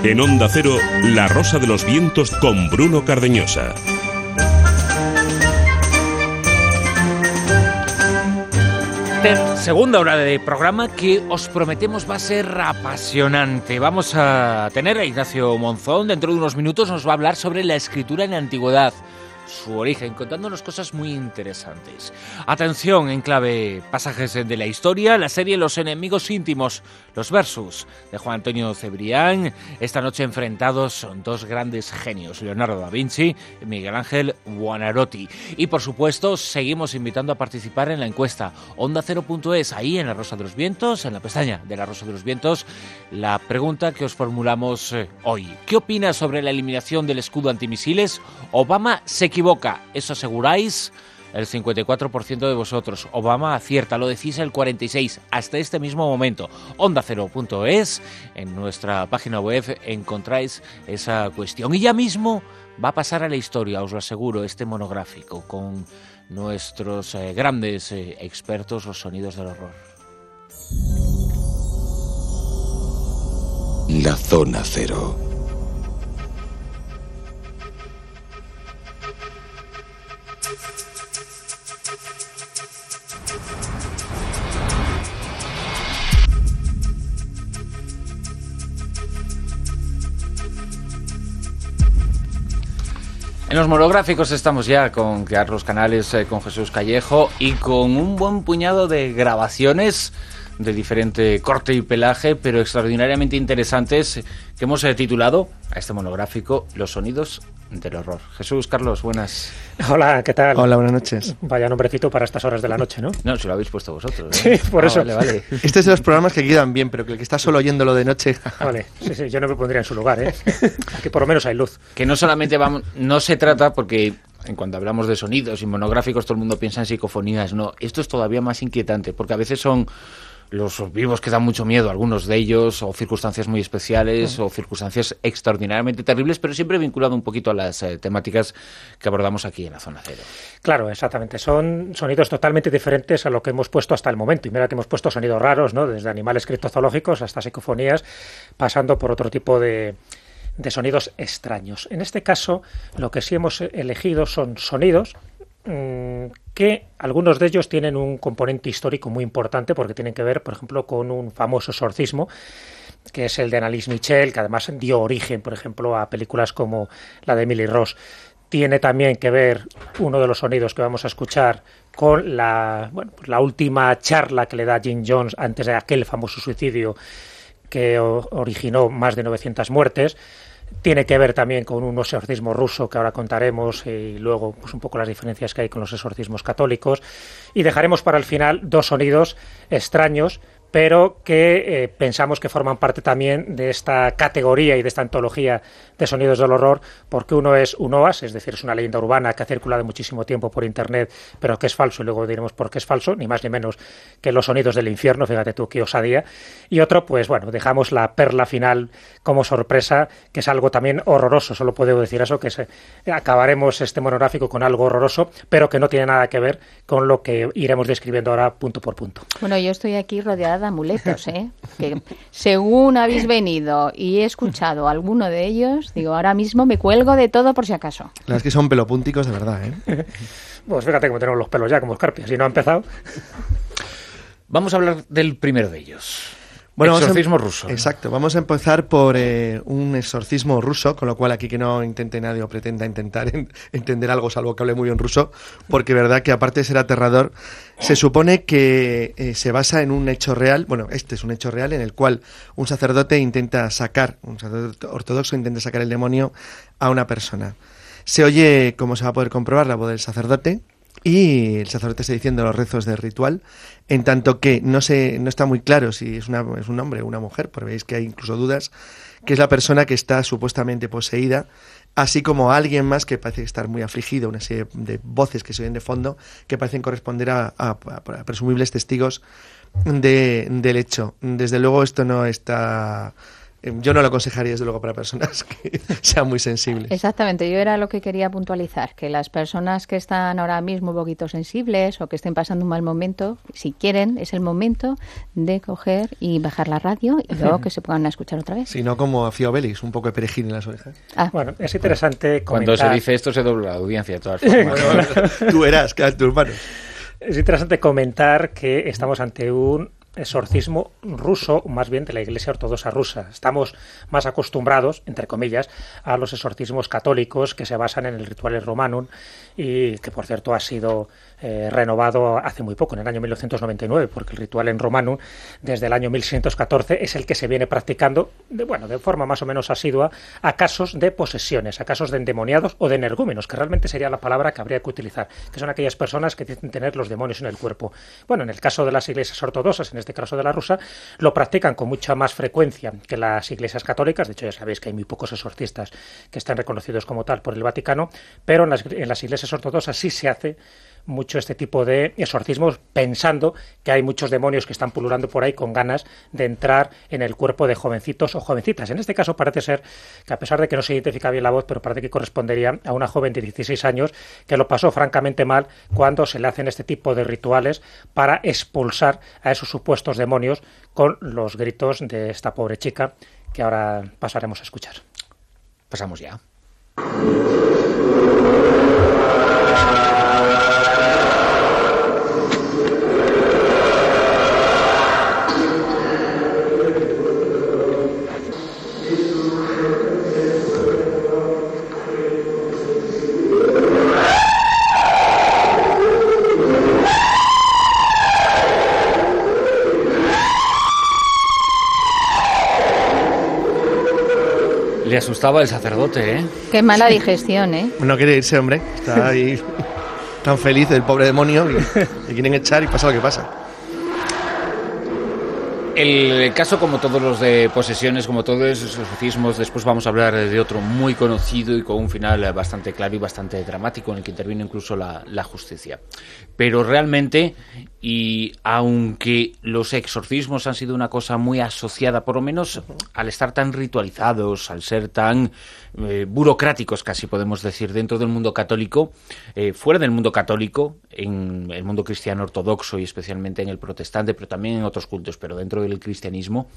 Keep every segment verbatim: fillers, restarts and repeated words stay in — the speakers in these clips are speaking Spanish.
En Onda Cero, La Rosa de los Vientos con Bruno Cardeñosa. Segunda hora de programa que os prometemos va a ser apasionante. Vamos a tener a Ignacio Monzón. Dentro de unos minutos nos va a hablar sobre la escritura en la antigüedad, su origen, contándonos cosas muy interesantes. Atención, en clave pasajes de la historia, la serie Los enemigos íntimos, los versus de Juan Antonio Cebrián. Esta noche enfrentados son dos grandes genios, Leonardo da Vinci y Miguel Ángel Buonarroti. Y por supuesto, seguimos invitando a participar en la encuesta onda cero punto es, ahí en La Rosa de los Vientos, en la pestaña de La Rosa de los Vientos, la pregunta que os formulamos hoy. ¿Qué opinas sobre la eliminación del escudo antimisiles? Obama se equivoca, ¿eso aseguráis? El cincuenta y cuatro por ciento de vosotros. Obama acierta, lo decís el cuarenta y seis por ciento hasta este mismo momento. onda cero punto es, en nuestra página web encontráis esa cuestión. Y ya mismo va a pasar a la historia, os lo aseguro, este monográfico con nuestros eh, grandes eh, expertos, los sonidos del horror. La Zona Cero. En los monográficos estamos ya con Carlos Canales, eh, con Jesús Callejo y con un buen puñado de grabaciones de diferente corte y pelaje, pero extraordinariamente interesantes, que hemos eh, titulado a este monográfico Los sonidos del horror. Jesús, Carlos, buenas. Hola, ¿qué tal? Hola, buenas noches. Vaya nombrecito para estas horas de la noche, ¿no? No, si lo habéis puesto vosotros, ¿eh? Sí, por ah, eso. Vale, vale. Este es de los programas que quedan bien, pero que el que está solo oyéndolo de noche... Vale, sí, sí, yo no me pondría en su lugar, ¿eh? Aquí por lo menos hay luz. Que no solamente vamos... No se trata, porque en cuanto hablamos de sonidos y monográficos todo el mundo piensa en psicofonías. No, esto es todavía más inquietante, porque a veces son los vivos que dan mucho miedo, algunos de ellos, o circunstancias muy especiales, o circunstancias extraordinariamente terribles, pero siempre vinculado un poquito a las eh, temáticas que abordamos aquí en la Zona Cero. Claro, exactamente. Son sonidos totalmente diferentes a lo que hemos puesto hasta el momento. Y mira que hemos puesto sonidos raros, ¿no? Desde animales criptozoológicos hasta psicofonías, pasando por otro tipo de, de sonidos extraños. En este caso, lo que sí hemos elegido son sonidos que algunos de ellos tienen un componente histórico muy importante porque tienen que ver, por ejemplo, con un famoso exorcismo que es el de Anneliese Michel, que además dio origen, por ejemplo, a películas como la de Emily Rose. Tiene también que ver uno de los sonidos que vamos a escuchar con la, bueno, pues la última charla que le da Jim Jones antes de aquel famoso suicidio que originó más de novecientas muertes. Tiene que ver también con un exorcismo ruso que ahora contaremos y luego pues un poco las diferencias que hay con los exorcismos católicos. Y dejaremos para el final dos sonidos extraños, pero que eh, pensamos que forman parte también de esta categoría y de esta antología de sonidos del horror, porque uno es un O A S, es decir, es una leyenda urbana que ha circulado muchísimo tiempo por internet, pero que es falso, y luego diremos por qué es falso, ni más ni menos que los sonidos del infierno, fíjate tú qué osadía. Y otro, pues bueno, dejamos la perla final como sorpresa, que es algo también horroroso, solo puedo decir eso, que se, acabaremos este monográfico con algo horroroso, pero que no tiene nada que ver con lo que iremos describiendo ahora punto por punto. Bueno, yo estoy aquí rodeada de amuletos, ¿eh? Que según habéis venido y he escuchado alguno de ellos, digo, ahora mismo me cuelgo de todo por si acaso. La verdad es que son pelopúnticos de verdad, ¿eh? Pues fíjate cómo tenemos los pelos ya, como escarpias, y no ha empezado. Vamos a hablar del primero de ellos. Bueno, exorcismo vamos a, ruso. Exacto, vamos a empezar por eh, un exorcismo ruso, con lo cual aquí que no intente nadie o pretenda intentar en, entender algo, salvo que hable muy bien ruso, porque verdad que aparte de ser aterrador, se supone que eh, se basa en un hecho real, bueno, este es un hecho real en el cual un sacerdote intenta sacar, un sacerdote ortodoxo intenta sacar el demonio a una persona. Se oye, como se va a poder comprobar, la voz del sacerdote, y el sacerdote está diciendo los rezos del ritual, en tanto que no se no está muy claro si es, una, es un hombre o una mujer, porque veis que hay incluso dudas, que es la persona que está supuestamente poseída, así como alguien más que parece estar muy afligido, una serie de voces que se oyen de fondo que parecen corresponder a, a, a presumibles testigos de, del hecho. Desde luego esto no está eh, yo no lo aconsejaría desde luego para personas que sean muy sensibles. Exactamente, yo era lo que quería puntualizar, que las personas que están ahora mismo un poquito sensibles o que estén pasando un mal momento, si quieren, es el momento de coger y bajar la radio y luego que se puedan escuchar otra vez. Si no, como a Fiobelis, un poco de perejil en las orejas. Ah. Bueno, es interesante comentar... Cuando se dice esto se dobla la audiencia de todas formas. Tú verás, que tu hermano. Es interesante comentar que estamos ante un exorcismo ruso, más bien de la Iglesia Ortodoxa rusa. Estamos más acostumbrados, entre comillas, a los exorcismos católicos que se basan en el Rituale Romanum y que, por cierto, ha sido eh, renovado hace muy poco, en el año mil novecientos noventa y nueve, porque el Rituale Romanum, desde el año mil seiscientos catorce, es el que se viene practicando, de, bueno, de forma más o menos asidua, a casos de posesiones, a casos de endemoniados o de energúmenos, que realmente sería la palabra que habría que utilizar, que son aquellas personas que dicen tener los demonios en el cuerpo. Bueno, en el caso de las iglesias ortodoxas, en este caso de la rusa, lo practican con mucha más frecuencia que las iglesias católicas. De hecho, ya sabéis que hay muy pocos exorcistas que están reconocidos como tal por el Vaticano, pero en las, en las iglesias ortodoxas sí se hace mucho este tipo de exorcismos, pensando que hay muchos demonios que están pululando por ahí con ganas de entrar en el cuerpo de jovencitos o jovencitas. En este caso parece ser que, a pesar de que no se identifica bien la voz, pero parece que correspondería a una joven de dieciséis años que lo pasó francamente mal cuando se le hacen este tipo de rituales para expulsar a esos supuestos demonios con los gritos de esta pobre chica que ahora pasaremos a escuchar. Pasamos ya. Le asustaba el sacerdote, ¿eh? Qué mala digestión, ¿eh? No quiere irse, hombre. Está ahí tan feliz el pobre demonio y le quieren echar y pasa lo que pasa. El caso, como todos los de posesiones, como todos esos exorcismos, después vamos a hablar de otro muy conocido y con un final bastante claro y bastante dramático, en el que interviene incluso la, la justicia. Pero realmente, y aunque los exorcismos han sido una cosa muy asociada, por lo menos al estar tan ritualizados, al ser tan eh, burocráticos, casi podemos decir, dentro del mundo católico, eh, fuera del mundo católico, en el mundo cristiano ortodoxo y especialmente en el protestante, pero también en otros cultos, pero dentro del cristianismo,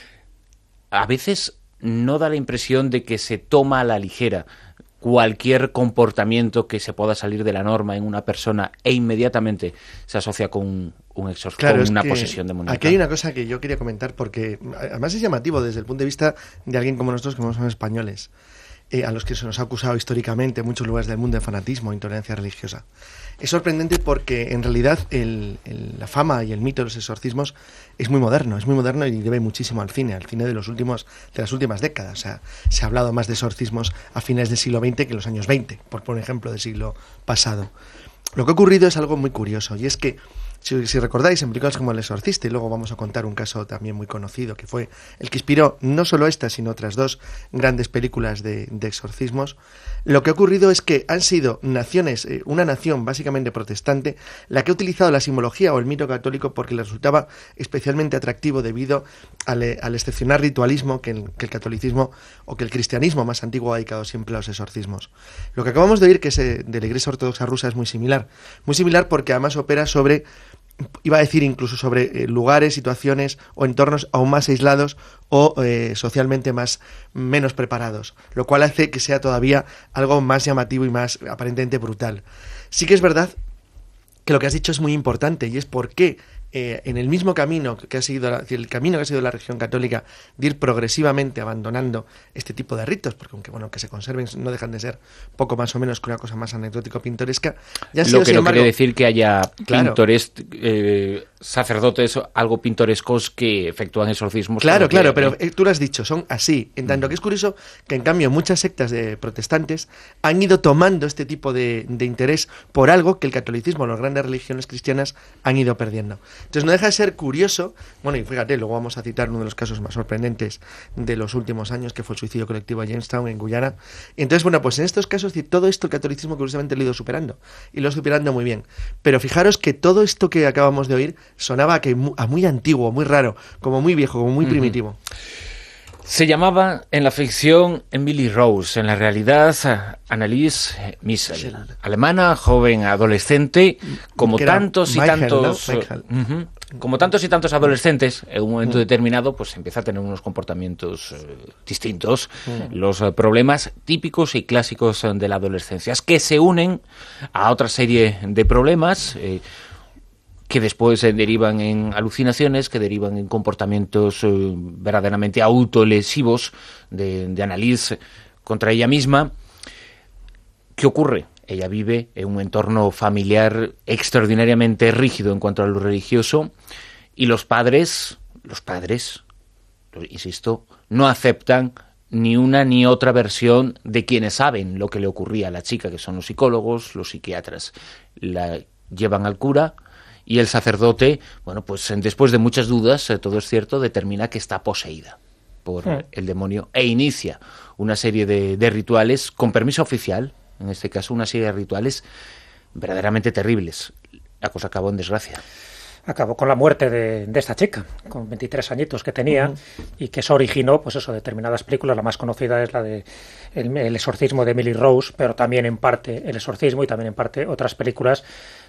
a veces no da la impresión de que se toma a la ligera cualquier comportamiento que se pueda salir de la norma en una persona e inmediatamente se asocia con un exorcismo, claro, con una que posesión demoníaca. Aquí hay una cosa que yo quería comentar porque además es llamativo desde el punto de vista de alguien como nosotros, que no somos españoles, eh, a los que se nos ha acusado históricamente en muchos lugares del mundo de fanatismo e intolerancia religiosa. Es sorprendente porque en realidad el, el, la fama y el mito de los exorcismos es muy moderno, es muy moderno y debe muchísimo al cine, al cine de los últimos, de las últimas décadas. O sea, se ha hablado más de exorcismos a finales del siglo veinte que en los años veinte, por poner ejemplo del siglo pasado. Lo que ha ocurrido es algo muy curioso, y es que, si, si recordáis, en películas como El Exorcista, y luego vamos a contar un caso también muy conocido, que fue el que inspiró no solo esta, sino otras dos grandes películas de, de exorcismos, lo que ha ocurrido es que han sido naciones, eh, una nación básicamente protestante, la que ha utilizado la simbología o el mito católico porque le resultaba especialmente atractivo debido al, al excepcional ritualismo que el, que el catolicismo o que el cristianismo más antiguo ha dedicado siempre a los exorcismos. Lo que acabamos de oír, que es eh, de la Iglesia Ortodoxa rusa, es muy similar. Muy similar porque además opera sobre, iba a decir incluso sobre eh, lugares, situaciones o entornos aún más aislados o eh, socialmente más menos preparados, lo cual hace que sea todavía algo más llamativo y más aparentemente brutal. Sí que es verdad que lo que has dicho es muy importante, y es por qué eh, en el mismo camino que ha seguido la, el camino que ha seguido la religión católica de ir progresivamente abandonando este tipo de ritos, porque aunque bueno que se conserven no dejan de ser poco más o menos que una cosa más anecdótica o pintoresca, ya lo sido, que no embargo, quiere decir que haya claro, pintores eh, sacerdotes algo pintorescos que efectúan exorcismos. Claro, claro, que, pero eh, tú lo has dicho, son así. En tanto que es curioso que en cambio muchas sectas de protestantes han ido tomando este tipo de, de interés por algo que el catolicismo, las grandes religiones cristianas han ido perdiendo. Entonces no deja de ser curioso, bueno, y fíjate, luego vamos a citar uno de los casos más sorprendentes de los últimos años, que fue el suicidio colectivo de Jamestown en Guyana. Y entonces, bueno, pues en estos casos todo esto el catolicismo curiosamente lo ha ido superando, y lo ha superando muy bien. Pero fijaros que todo esto que acabamos de oír sonaba a, que, a muy antiguo, muy raro, como muy viejo, como muy uh-huh. primitivo. Se llamaba en la ficción Emily Rose, en la realidad Anneliese Michel, alemana, joven adolescente, como tantos y Michael, tantos, ¿no? Michael. uh-huh, como tantos y tantos adolescentes, en un momento determinado, pues empieza a tener unos comportamientos eh, distintos, uh-huh. los eh, problemas típicos y clásicos eh, de la adolescencia, que se unen a otra serie de problemas. Eh, que después eh, derivan en alucinaciones, que derivan en comportamientos eh, verdaderamente autolesivos de, de Anneliese contra ella misma. ¿Qué ocurre? Ella vive en un entorno familiar extraordinariamente rígido en cuanto a lo religioso y los padres, los padres, insisto, no aceptan ni una ni otra versión de quienes saben lo que le ocurría a la chica, que son los psicólogos, los psiquiatras. La llevan al cura y el sacerdote, bueno, pues después de muchas dudas, eh, todo es cierto, determina que está poseída por sí. el demonio e inicia una serie de, de rituales con permiso oficial, en este caso una serie de rituales verdaderamente terribles. La cosa acabó en desgracia. Acabó con la muerte de, de esta chica, con veintitrés añitos que tenía, uh-huh. y que eso originó, pues eso, determinadas películas. La más conocida es la de El, el exorcismo de Emily Rose, pero también en parte El exorcismo y también en parte otras películas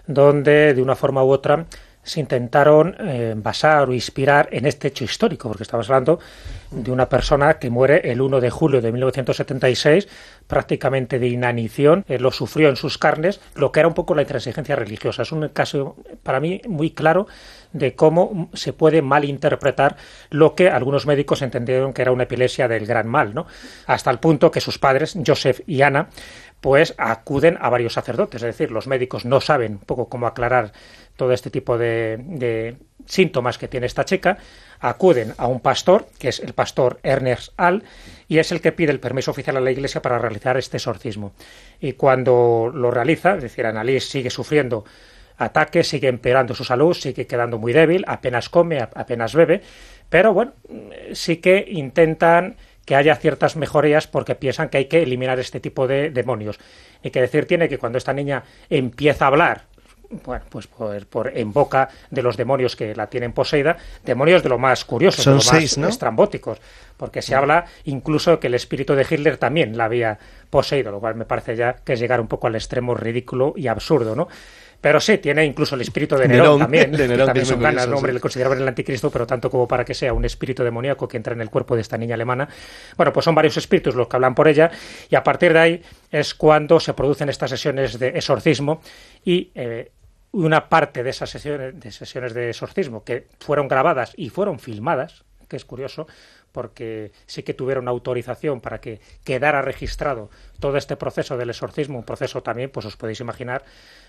donde de una forma u otra se intentaron eh, basar o inspirar en este hecho histórico, porque estamos hablando de una persona que muere el uno de julio de mil novecientos setenta y seis, prácticamente de inanición, eh, lo sufrió en sus carnes, lo que era un poco la intransigencia religiosa. Es un caso para mí muy claro de cómo se puede malinterpretar lo que algunos médicos entendieron que era una epilepsia del gran mal, ¿no? Hasta el punto que sus padres, Joseph y Anna, pues acuden a varios sacerdotes, es decir, los médicos no saben un poco cómo aclarar todo este tipo de, de síntomas que tiene esta chica, acuden a un pastor, que es el pastor Ernest All, y es el que pide el permiso oficial a la Iglesia para realizar este exorcismo. Y cuando lo realiza, es decir, Anneliese sigue sufriendo ataques, sigue empeorando su salud, sigue quedando muy débil, apenas come, apenas bebe, pero bueno, sí que intentan que haya ciertas mejorías porque piensan que hay que eliminar este tipo de demonios. Y que decir tiene que cuando esta niña empieza a hablar, bueno, pues por, por en boca de los demonios que la tienen poseída, demonios de lo más curiosos, Son de lo seis, más ¿no? estrambóticos, porque se habla incluso que el espíritu de Hitler también la había poseído, lo cual me parece ya que es llegar un poco al extremo ridículo y absurdo, ¿no? Pero sí, tiene incluso el espíritu de Nerón, Nerón también, de Nerón, también que son ganas, curioso, ¿no? Hombre, sí. le consideraban el anticristo, pero tanto como para que sea un espíritu demoníaco que entra en el cuerpo de esta niña alemana. Bueno, pues son varios espíritus los que hablan por ella, y a partir de ahí es cuando se producen estas sesiones de exorcismo, y eh, una parte de esas sesiones de, sesiones de exorcismo que fueron grabadas y fueron filmadas, que es curioso, porque sí que tuvieron autorización para que quedara registrado todo este proceso del exorcismo, un proceso también, pues os podéis imaginar,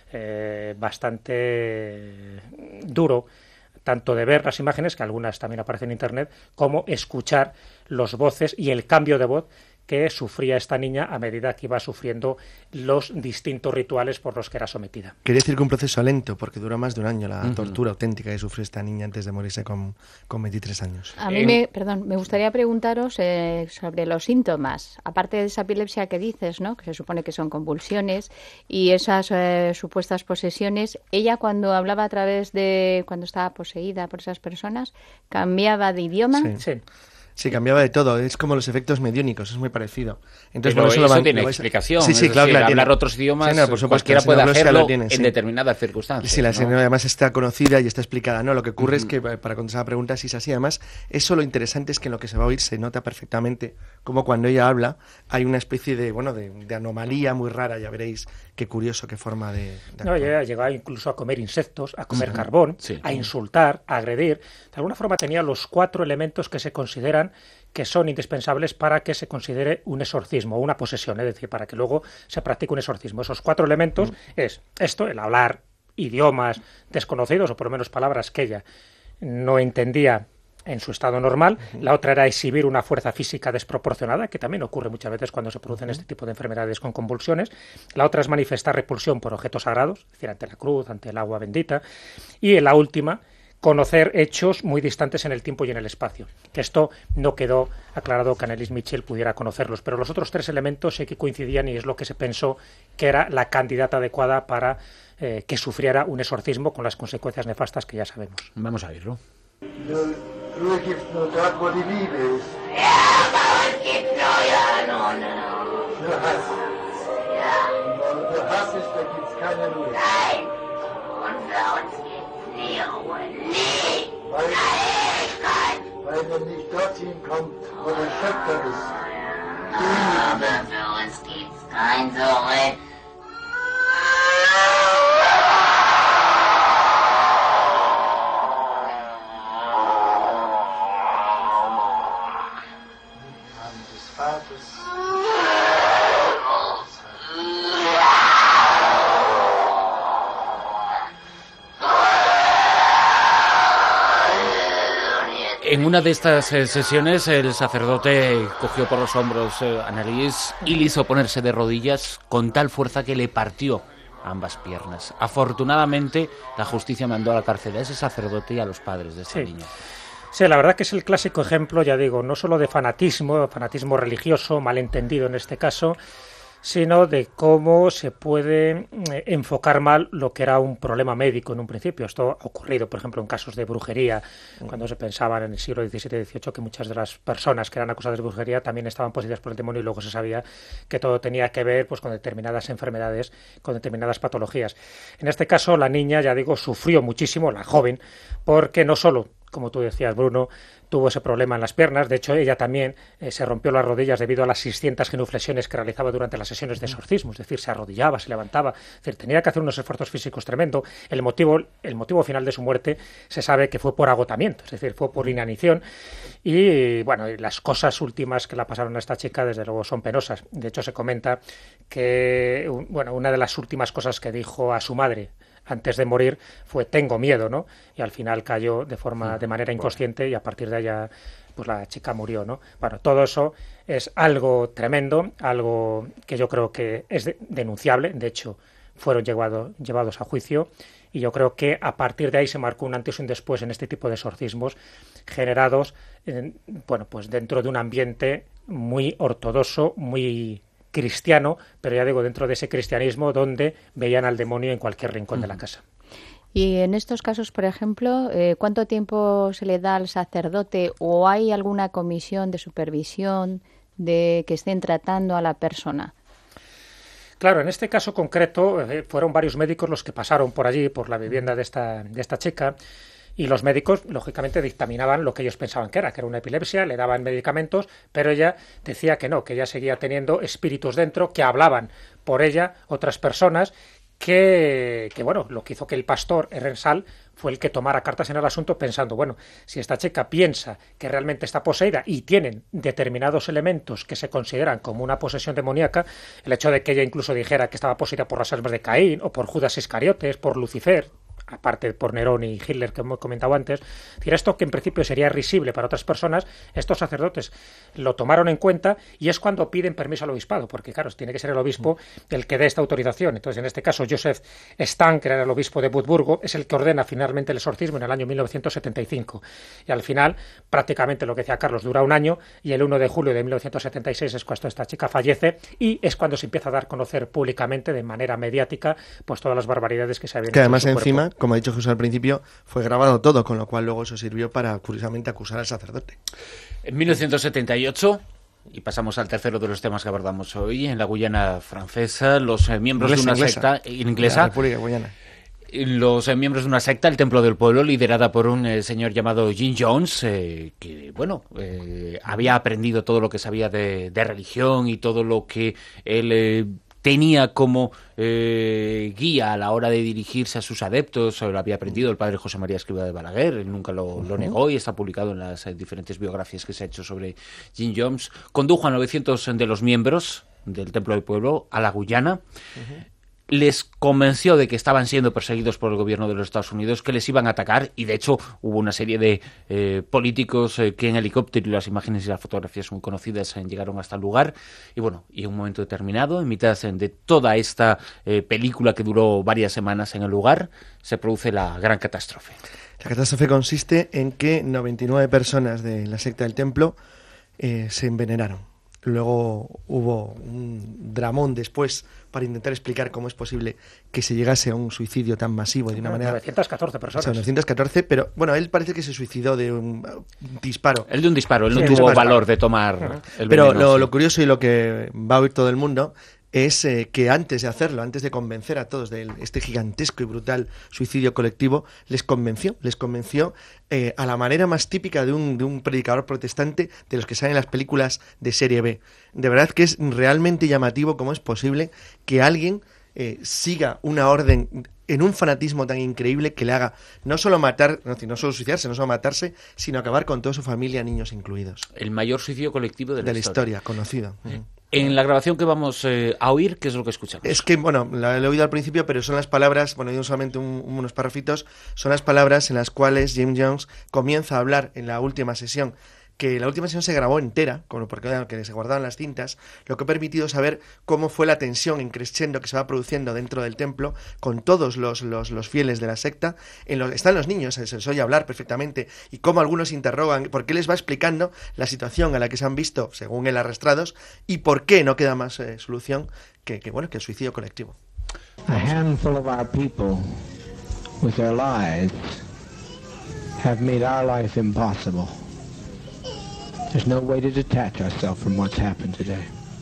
eh, bastante duro, tanto de ver las imágenes, que algunas también aparecen en internet, como escuchar los voces y el cambio de voz que sufría esta niña a medida que iba sufriendo los distintos rituales por los que era sometida. Quería decir que un proceso lento, porque dura más de un año la Uh-huh. tortura auténtica que sufrió esta niña antes de morirse con, con veintitrés años. A mí, me, perdón, me gustaría preguntaros eh, sobre los síntomas. Aparte de esa epilepsia que dices, ¿no? Que se supone que son convulsiones y esas eh, supuestas posesiones, ella cuando hablaba a través de, cuando estaba poseída por esas personas, ¿cambiaba de idioma? Sí. Sí. Sí, cambiaba de todo. Es como los efectos mediúnicos, es muy parecido. Entonces, Pero por eso, eso lo van, tiene lo vais... explicación. Sí, sí, es claro, decir, la tiene. hablar otros idiomas, Sí, no, por supuesto, cualquiera la puede sinaglosia hacerlo la tiene, en sí. determinadas circunstancias. Sí, la ¿no? además está conocida y está explicada, ¿no? Lo que ocurre Uh-huh. es que, para contestar la pregunta, si es así, además, eso lo interesante es que en lo que se va a oír se nota perfectamente como cuando ella habla hay una especie de, bueno, de, de anomalía muy rara, ya veréis qué curioso, qué forma de... de No, ella llegaba incluso a comer insectos, a comer uh-huh. carbón, sí. a insultar, a agredir. De alguna forma tenía los cuatro elementos que se consideran que son indispensables para que se considere un exorcismo o una posesión, es decir, para que luego se practique un exorcismo. Esos cuatro elementos uh-huh. es esto, el hablar idiomas desconocidos o por lo menos palabras que ella no entendía en su estado normal. Uh-huh. La otra era exhibir una fuerza física desproporcionada, que también ocurre muchas veces cuando se producen uh-huh. este tipo de enfermedades con convulsiones. La otra es manifestar repulsión por objetos sagrados, es decir, ante la cruz, ante el agua bendita. Y en la última, conocer hechos muy distantes en el tiempo y en el espacio. Que esto no quedó aclarado que Anneliese Michel pudiera conocerlos, pero los otros tres elementos sí que coincidían y es lo que se pensó que era la candidata adecuada para eh, que sufriera un exorcismo con las consecuencias nefastas que ya sabemos. Vamos a verlo. Ruhe gibt's nur dort, wo die Liebe ist. Ja, aber es gibt nur, ja, no, no, no. Nur Hass. Ja. Und wo Hass ist, da gibt's keine Ruhe. Nein. Und für uns gibt's nie Ruhe. Nie. Weil, Ewigkeit. weil man nicht dorthin kommt, wo der Schöpfer ist. Aber für uns gibt's kein Zurück. En una de estas eh, sesiones el sacerdote cogió por los hombros eh, a Anneliese y le hizo ponerse de rodillas con tal fuerza que le partió ambas piernas. Afortunadamente la justicia mandó a la cárcel a ese sacerdote y a los padres de esa Sí. niña. Sí, la verdad que es el clásico ejemplo, ya digo, no solo de fanatismo, fanatismo religioso, malentendido en este caso, sino de cómo se puede eh, enfocar mal lo que era un problema médico en un principio. Esto ha ocurrido, por ejemplo, en casos de brujería, cuando se pensaban en el siglo diecisiete y dieciocho que muchas de las personas que eran acusadas de brujería también estaban poseídas por el demonio, y luego se sabía que todo tenía que ver pues con determinadas enfermedades, con determinadas patologías. En este caso, la niña, ya digo, sufrió muchísimo, la joven, porque no solo, como tú decías, Bruno, tuvo ese problema en las piernas. De hecho, ella también eh, se rompió las rodillas debido a las seiscientas genuflexiones que realizaba durante las sesiones de exorcismo. Es decir, se arrodillaba, se levantaba. Es decir, tenía que hacer unos esfuerzos físicos tremendo. El motivo, el motivo final de su muerte se sabe que fue por agotamiento, es decir, fue por inanición. Y, bueno, y las cosas últimas que la pasaron a esta chica, desde luego, son penosas. De hecho, se comenta que, bueno, una de las últimas cosas que dijo a su madre antes de morir fue tengo miedo, ¿no? Y al final cayó de forma, de manera inconsciente, y a partir de allá pues la chica murió, ¿no? Bueno, todo eso es algo tremendo, algo que yo creo que es de, denunciable. De hecho, fueron llevado, llevados a juicio, y yo creo que a partir de ahí se marcó un antes y un después en este tipo de exorcismos generados, en, bueno, pues dentro de un ambiente muy ortodoxo, muy cristiano, pero ya digo, dentro de ese cristianismo donde veían al demonio en cualquier rincón mm. de la casa. Y en estos casos, por ejemplo, eh, ¿cuánto tiempo se le da al sacerdote, o hay alguna comisión de supervisión de que estén tratando a la persona? Claro, en este caso concreto eh, fueron varios médicos los que pasaron por allí, por la vivienda de esta, de esta chica, y los médicos, lógicamente, dictaminaban lo que ellos pensaban que era, que era una epilepsia, le daban medicamentos, pero ella decía que no, que ella seguía teniendo espíritus dentro, que hablaban por ella otras personas, que, que bueno, lo que hizo que el pastor Herrensal fue el que tomara cartas en el asunto, pensando, bueno, si esta chica piensa que realmente está poseída y tienen determinados elementos que se consideran como una posesión demoníaca, el hecho de que ella incluso dijera que estaba poseída por las almas de Caín, o por Judas Iscariotes, por Lucifer, aparte por Nerón y Hitler, que hemos comentado antes, es decir, esto que en principio sería risible para otras personas, estos sacerdotes lo tomaron en cuenta, y es cuando piden permiso al obispado, porque claro, tiene que ser el obispo el que dé esta autorización. Entonces, en este caso, Joseph Stan, que era el obispo de Budburgo, es el que ordena finalmente el exorcismo en el año mil novecientos setenta y cinco, y al final, prácticamente lo que decía Carlos, dura un año, y el uno de julio de mil novecientos setenta y seis es cuando esta chica fallece, y es cuando se empieza a dar a conocer públicamente, de manera mediática, pues todas las barbaridades que se habían que hecho además en su encima, cuerpo. Como ha dicho Jesús al principio, fue grabado todo, con lo cual luego eso sirvió para, curiosamente, acusar al sacerdote. En mil novecientos setenta y ocho, y pasamos al tercero de los temas que abordamos hoy, en la Guyana francesa, los eh, miembros Inglesa, de una inglesa. secta inglesa, La República Guyana. los eh, miembros de una secta, el Templo del Pueblo, liderada por un eh, señor llamado Jim Jones, eh, que, bueno, eh, había aprendido todo lo que sabía de, de religión y todo lo que él eh, tenía como eh, guía a la hora de dirigirse a sus adeptos. Lo había aprendido el padre José María Escrivá de Balaguer, él nunca lo, lo negó, y está publicado en las eh, diferentes biografías que se ha hecho sobre Jim Jones. Condujo a novecientos de los miembros del Templo del Pueblo a la Guyana. Uh-huh. Les convenció de que estaban siendo perseguidos por el gobierno de los Estados Unidos, que les iban a atacar, y de hecho hubo una serie de eh, políticos eh, que en helicóptero, y las imágenes y las fotografías muy conocidas eh, llegaron hasta el lugar, y bueno, y en un momento determinado, en mitad eh, de toda esta eh, película que duró varias semanas en el lugar, se produce la gran catástrofe. La catástrofe consiste en que noventa y nueve personas de la secta del templo eh, se envenenaron. Luego hubo un dramón después para intentar explicar cómo es posible que se llegase a un suicidio tan masivo de una manera... novecientas catorce personas. O sea, novecientos catorce, pero bueno, él parece que se suicidó de un disparo. Él de un disparo, él no Sí, tuvo disparo. valor de tomar uh-huh. el Pero veneno, lo, sí. lo curioso y lo que va a oír todo el mundo es eh, que antes de hacerlo, antes de convencer a todos de este gigantesco y brutal suicidio colectivo, les convenció, les convenció eh, a la manera más típica de un, de un predicador protestante de los que salen en las películas de serie B. De verdad que es realmente llamativo cómo es posible que alguien eh, siga una orden en un fanatismo tan increíble que le haga no solo matar, no, no solo suicidarse, no solo matarse, sino acabar con toda su familia, niños incluidos. El mayor suicidio colectivo de la, de la historia. historia, conocido. ¿Eh? En la grabación que vamos eh, a oír, ¿qué es lo que escuchamos? Es que, bueno, la, la he oído al principio, pero son las palabras, bueno, digo solamente un, unos parrafitos, son las palabras en las cuales Jim Jones comienza a hablar en la última sesión, que la última sesión se grabó entera, como porque que se guardaban las cintas, lo que ha permitido saber cómo fue la tensión en crescendo que se va produciendo dentro del templo con todos los, los, los fieles de la secta. En los, están los niños, se les oye hablar perfectamente, y cómo algunos interrogan, porque les va explicando la situación a la que se han visto, según él, arrastrados, y por qué no queda más eh, solución que, que, bueno, que el suicidio colectivo. A handful of our people, with their lives, have made our life impossible. There's no way to detach ourselves from what's happened today.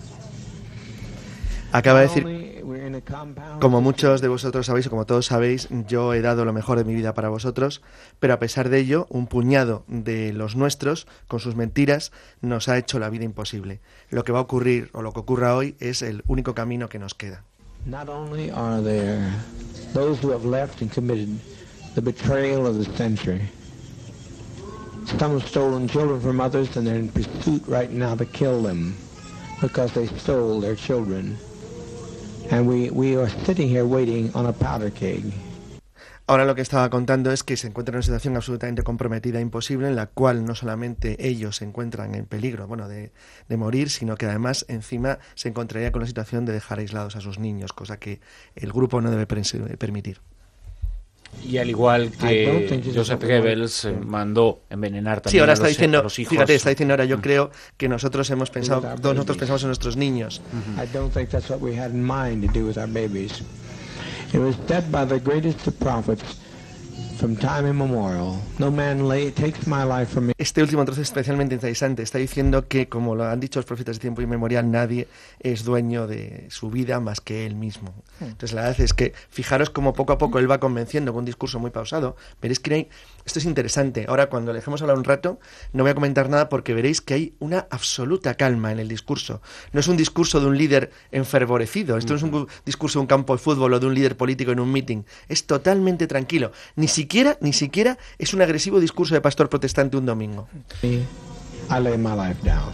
Acaba de decir, como muchos de vosotros sabéis, o como todos sabéis, yo he dado lo mejor de mi vida para vosotros, pero a pesar de ello, un puñado de los nuestros, con sus mentiras, nos ha hecho la vida imposible. Lo que va a ocurrir, o lo que ocurra hoy, es el único camino que nos queda. Not only are there those who have left and committed the betrayal of the century, some have stolen children from others and they're in pursuit right now to kill them because they stole their children. And we, we are sitting here waiting on a powder keg. Ahora lo que estaba contando es que se encuentra en una situación absolutamente comprometida e imposible, en la cual no solamente ellos se encuentran en peligro, bueno, de, de morir, sino que además encima se encontraría con la situación de dejar aislados a sus niños, cosa que el grupo no debe permitir. Y al igual que Joseph Goebbels eh, mandó envenenar también sí, ahora a, está los, diciendo, a los hijos. Fíjate, está diciendo ahora, yo creo que nosotros hemos pensado, todos nosotros pensamos en nuestros niños. Uh-huh. I don't think that's what we had in mind to do with our babies. It was said by the greatest of prophets from time immemorial, no man lay, takes my life from me. Este último trozo es especialmente interesante. Está diciendo que, como lo han dicho los profetas de tiempo inmemorial, nadie es dueño de su vida más que él mismo. Entonces la verdad es que fijaros cómo poco a poco él va convenciendo con un discurso muy pausado. Veréis que hay... Esto es interesante. Ahora, cuando le dejemos hablar un rato, no voy a comentar nada porque veréis que hay una absoluta calma en el discurso. No es un discurso de un líder enfervorecido. Esto no es un discurso de un campo de fútbol o de un líder político en un meeting. Es totalmente tranquilo. Ni siquiera, ni siquiera es un agresivo discurso de pastor protestante un domingo. I lay my life down.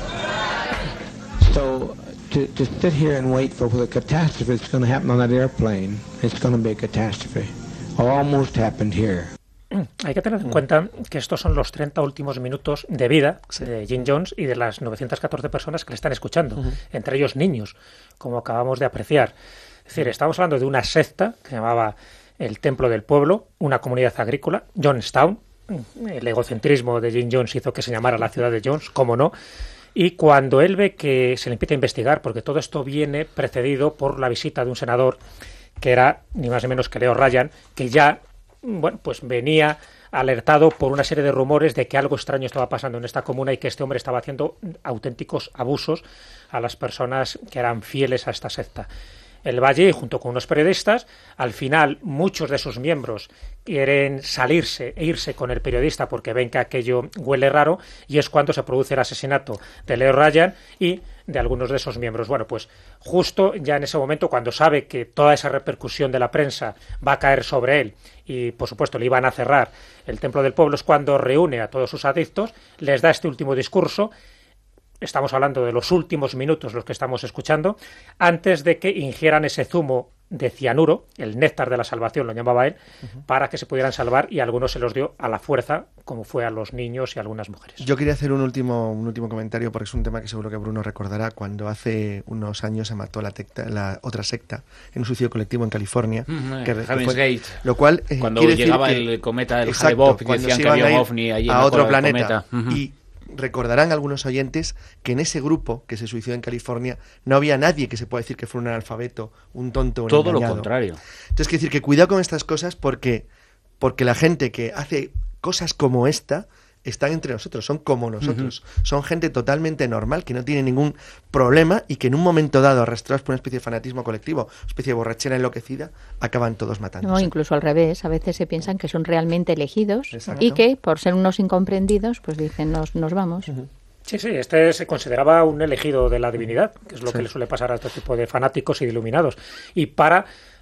So, to, to sit here and wait for the catastrophe that's going to happen on that airplane, it's going to be a catastrophe. Or almost happened here. Hay que tener en cuenta que estos son los treinta últimos minutos de vida de Jim Jones y de las novecientas catorce personas que le están escuchando, uh-huh. entre ellos niños, como acabamos de apreciar. Es decir, estamos hablando de una secta que se llamaba el Templo del Pueblo, una comunidad agrícola, Jonestown. El egocentrismo de Jim Jones hizo que se llamara la ciudad de Jones, cómo no. Y cuando él ve que se le empieza a investigar, porque todo esto viene precedido por la visita de un senador que era ni más ni menos que Leo Ryan, que ya bueno, pues venía alertado por una serie de rumores de que algo extraño estaba pasando en esta comuna y que este hombre estaba haciendo auténticos abusos a las personas que eran fieles a esta secta. Él va allí junto con unos periodistas. Al final, muchos de sus miembros quieren salirse e irse con el periodista porque ven que aquello huele raro, y es cuando se produce el asesinato de Leo Ryan y de algunos de esos miembros. Bueno, pues justo ya en ese momento, cuando sabe que toda esa repercusión de la prensa va a caer sobre él y, por supuesto, le iban a cerrar el Templo del Pueblo, es cuando reúne a todos sus adictos, les da este último discurso. Estamos hablando de los últimos minutos, los que estamos escuchando, antes de que ingieran ese zumo de cianuro, el néctar de la salvación lo llamaba él, uh-huh. para que se pudieran salvar, y a algunos se los dio a la fuerza, como fue a los niños y a algunas mujeres. Yo quería hacer un último, un último comentario, porque es un tema que seguro que Bruno recordará. Cuando hace unos años se mató la, tecta, la otra secta en un suicidio colectivo en California, uh-huh. que Heaven's Gate, lo cual eh, cuando llegaba el cometa del Hale-Bopp, que decían que había un ovni allí a otro planeta uh-huh. y recordarán algunos oyentes que en ese grupo que se suicidó en California no había nadie que se pueda decir que fuera un analfabeto, un tonto, un Todo engañado. lo contrario. Entonces, quiero decir que cuidado con estas cosas porque, porque la gente que hace cosas como esta están entre nosotros, son como nosotros. Uh-huh. Son gente totalmente normal, que no tiene ningún problema y que en un momento dado, arrastrados por una especie de fanatismo colectivo, una especie de borrachera enloquecida, acaban todos matándose. No, incluso al revés, a veces se piensan que son realmente elegidos. Exacto. Y que, por ser unos incomprendidos, pues dicen, nos, nos vamos. Uh-huh. Sí, sí, este se consideraba un elegido de la divinidad, que es lo sí. que le suele pasar a este tipo de fanáticos y de iluminados. Y para...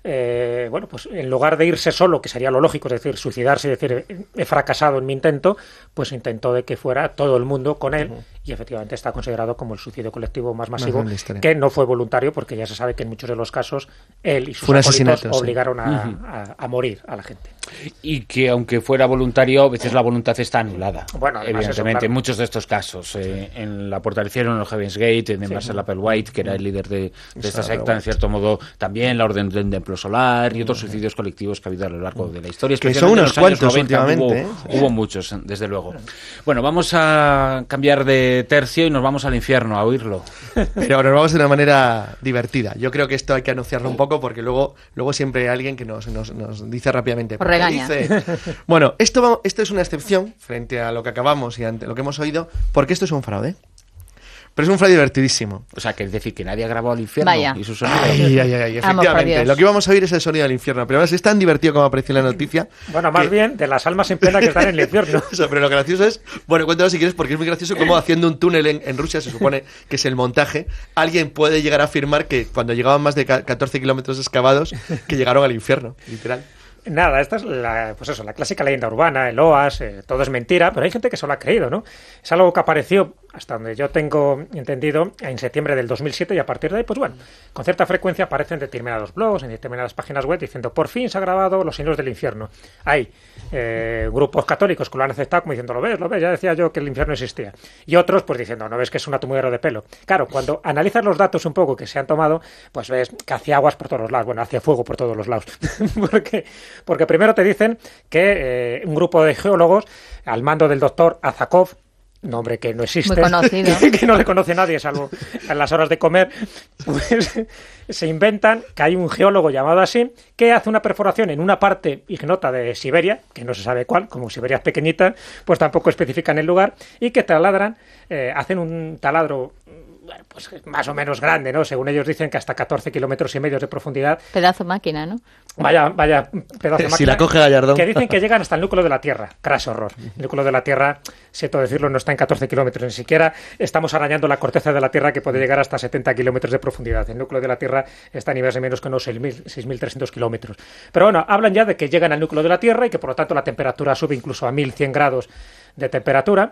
Eh, bueno, pues en lugar de irse solo, que sería lo lógico, es decir, suicidarse y decir he fracasado en mi intento, pues intentó de que fuera todo el mundo con él, uh-huh. y efectivamente está considerado como el suicidio colectivo más masivo, que no fue voluntario, porque ya se sabe que en muchos de los casos él y sus acólitos obligaron sí. a, uh-huh. a, a morir a la gente. Y que aunque fuera voluntario, a veces la voluntad está anulada. Bueno, evidentemente, eso, claro. en muchos de estos casos. Eh, en la Puerta del Cielo, en el Heaven's Gate, en sí. Marcel Applewhite, que era el líder de, de esta secta, en cierto modo, también la Orden del Templo Solar y otros suicidios colectivos que ha habido a lo largo de la historia. Que son unos cuantos últimamente. Hubo, ¿eh? hubo muchos, desde luego. Bueno, vamos a cambiar de tercio y nos vamos al infierno a oírlo. Pero nos vamos de una manera divertida. Yo creo que esto hay que anunciarlo un poco porque luego, luego siempre hay alguien que nos, nos, nos dice rápidamente. Por regaña. Dice, bueno, esto, va, esto es una excepción frente a lo que acabamos y ante lo que hemos oído, porque esto es un fraude. Pero es un fraude divertidísimo. O sea, que es decir, que nadie ha grabado el infierno. Vaya. Y su sonido. Ay, ay, ay, efectivamente. Lo que íbamos a oír es el sonido del infierno. Pero además es tan divertido como apareció en la noticia. Bueno, más que... bien de las almas en pena que están en el infierno. O sea, pero lo gracioso es... Bueno, cuéntalo si quieres, porque es muy gracioso cómo haciendo un túnel en, en Rusia, se supone que es el montaje, alguien puede llegar a afirmar que cuando llegaban más de catorce kilómetros excavados, que llegaron al infierno, literal. Nada, esta es la, pues eso, la clásica leyenda urbana, el OAS, eh, todo es mentira, pero hay gente que se lo ha creído, ¿no? Es algo que apareció, hasta donde yo tengo entendido, en septiembre del dos mil siete y a partir de ahí, pues bueno, con cierta frecuencia aparecen determinados blogs, en determinadas páginas web diciendo, por fin se ha grabado Los Signos del Infierno. Hay eh, grupos católicos que lo han aceptado como diciendo, lo ves, lo ves, ya decía yo que el infierno existía. Y otros, pues diciendo, no ves que es un atumudero de pelo. Claro, cuando analizas los datos un poco que se han tomado, pues ves que hacía aguas por todos los lados, bueno, hacía fuego por todos los lados. Porque... Porque primero te dicen que eh, un grupo de geólogos, al mando del doctor Azakov, nombre que no existe, muy conocido, que, que no le conoce nadie salvo en las horas de comer, pues se inventan que hay un geólogo llamado así que hace una perforación en una parte ignota de Siberia, que no se sabe cuál, como Siberia es pequeñita, pues tampoco especifican el lugar, y que taladran, eh, hacen un taladro bueno, pues más o menos grande, ¿no? Según ellos dicen que hasta catorce kilómetros y medio de profundidad. Pedazo máquina, ¿no? Vaya, vaya pedazo de máquina. Si la coge Gallardón. Que dicen que llegan hasta el núcleo de la Tierra. Crash horror. El núcleo de la Tierra, siento decirlo, no está en catorce kilómetros. Ni siquiera estamos arañando la corteza de la Tierra que puede llegar hasta setenta kilómetros de profundidad. El núcleo de la Tierra está a niveles de menos que unos seis mil trescientos kilómetros. Pero bueno, hablan ya de que llegan al núcleo de la Tierra y que por lo tanto la temperatura sube incluso a mil cien grados de temperatura.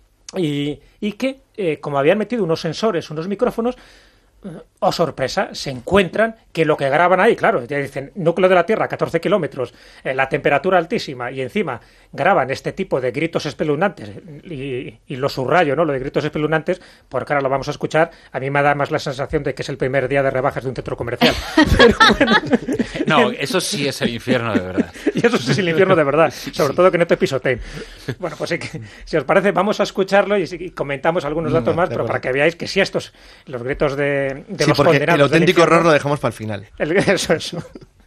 Y, y que, eh, como habían metido unos sensores, unos micrófonos, eh, oh sorpresa, se encuentran que lo que graban ahí, claro, ya dicen, núcleo de la Tierra, catorce kilómetros, eh, la temperatura altísima, y encima graban este tipo de gritos espeluznantes, y, y lo subrayo, ¿no?, lo de gritos espeluznantes, porque ahora lo vamos a escuchar, a mí me da más la sensación de que es el primer día de rebajas de un centro comercial. Pero bueno, no, eso sí es el infierno de verdad. Y eso sí es el infierno de verdad, sobre sí. todo que no te pisoteen. Bueno, pues sí que, si os parece, vamos a escucharlo y, y comentamos algunos datos no, más, pero para que veáis que si estos, los gritos de, de sí, los porque condenados el auténtico infierno, horror lo dejamos para el final. El, eso, eso.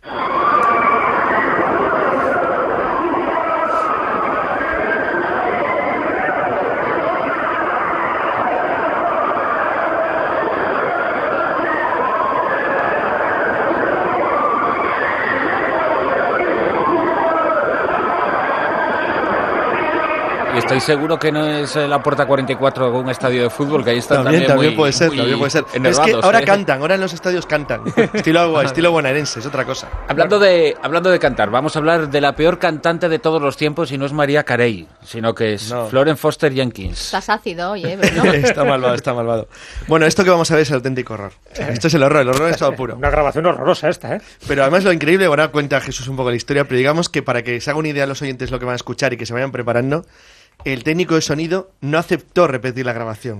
Estoy seguro que no es la Puerta cuarenta y cuatro de un estadio de fútbol, que ahí está también, también, también muy, puede ser, muy también puede ser. Es que ahora ¿eh? cantan, ahora en los estadios cantan. Estilo, estilo bonaerense, es otra cosa. Hablando de, hablando de cantar, vamos a hablar de la peor cantante de todos los tiempos, y no es Mariah Carey, sino que es no. Florence Foster Jenkins. Estás ácido, oye, ¿no? Está malvado, está malvado. Bueno, esto que vamos a ver es el auténtico horror. Esto es el horror, el horror es todo puro. Una grabación horrorosa esta, ¿eh? Pero además lo increíble, ahora cuenta Jesús un poco la historia, pero digamos que para que se haga una idea a los oyentes lo que van a escuchar y que se vayan preparando, el técnico de sonido no aceptó repetir la grabación.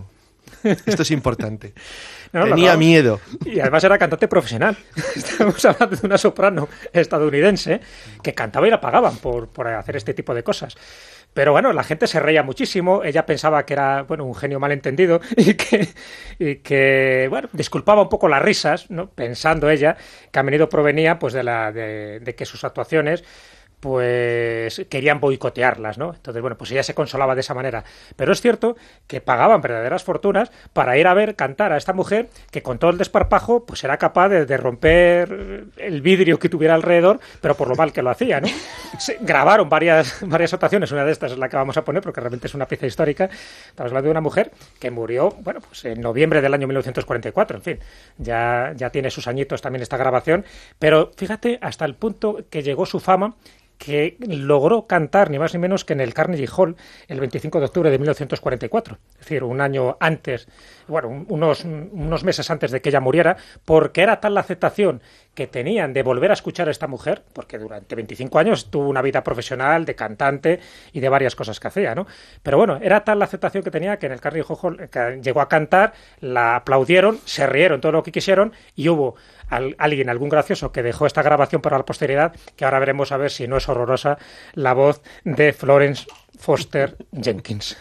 Esto es importante. No, Tenía no, miedo. Y además era cantante profesional. Estamos hablando de una soprano estadounidense que cantaba y la pagaban por, por hacer este tipo de cosas. Pero bueno, la gente se reía muchísimo, ella pensaba que era, bueno, un genio malentendido y que, y que bueno, disculpaba un poco las risas, ¿no? Pensando ella que a menudo provenía pues de, la, de, de que sus actuaciones pues querían boicotearlas, ¿no? Entonces, bueno, pues ella se consolaba de esa manera. Pero es cierto que pagaban verdaderas fortunas para ir a ver cantar a esta mujer que con todo el desparpajo pues era capaz de, de romper el vidrio que tuviera alrededor, pero por lo mal que lo hacía, ¿no? Se grabaron varias, varias actuaciones, una de estas es la que vamos a poner porque realmente es una pieza histórica. Estamos hablando de una mujer que murió, bueno, pues en noviembre del año mil novecientos cuarenta y cuatro, en fin, ya, ya tiene sus añitos también esta grabación, pero fíjate hasta el punto que llegó su fama, que logró cantar ni más ni menos que en el Carnegie Hall el veinticinco de octubre de mil novecientos cuarenta y cuatro, es decir, un año antes, bueno, unos, unos meses antes de que ella muriera, porque era tal la aceptación que tenían de volver a escuchar a esta mujer, porque durante veinticinco años tuvo una vida profesional de cantante y de varias cosas que hacía, ¿no? Pero bueno, era tal la aceptación que tenía que en el Carnegie Hall que llegó a cantar, la aplaudieron, se rieron todo lo que quisieron y hubo al, alguien, algún gracioso que dejó esta grabación para la posteridad, que ahora veremos a ver si no es horrorosa la voz de Florence Foster Jenkins.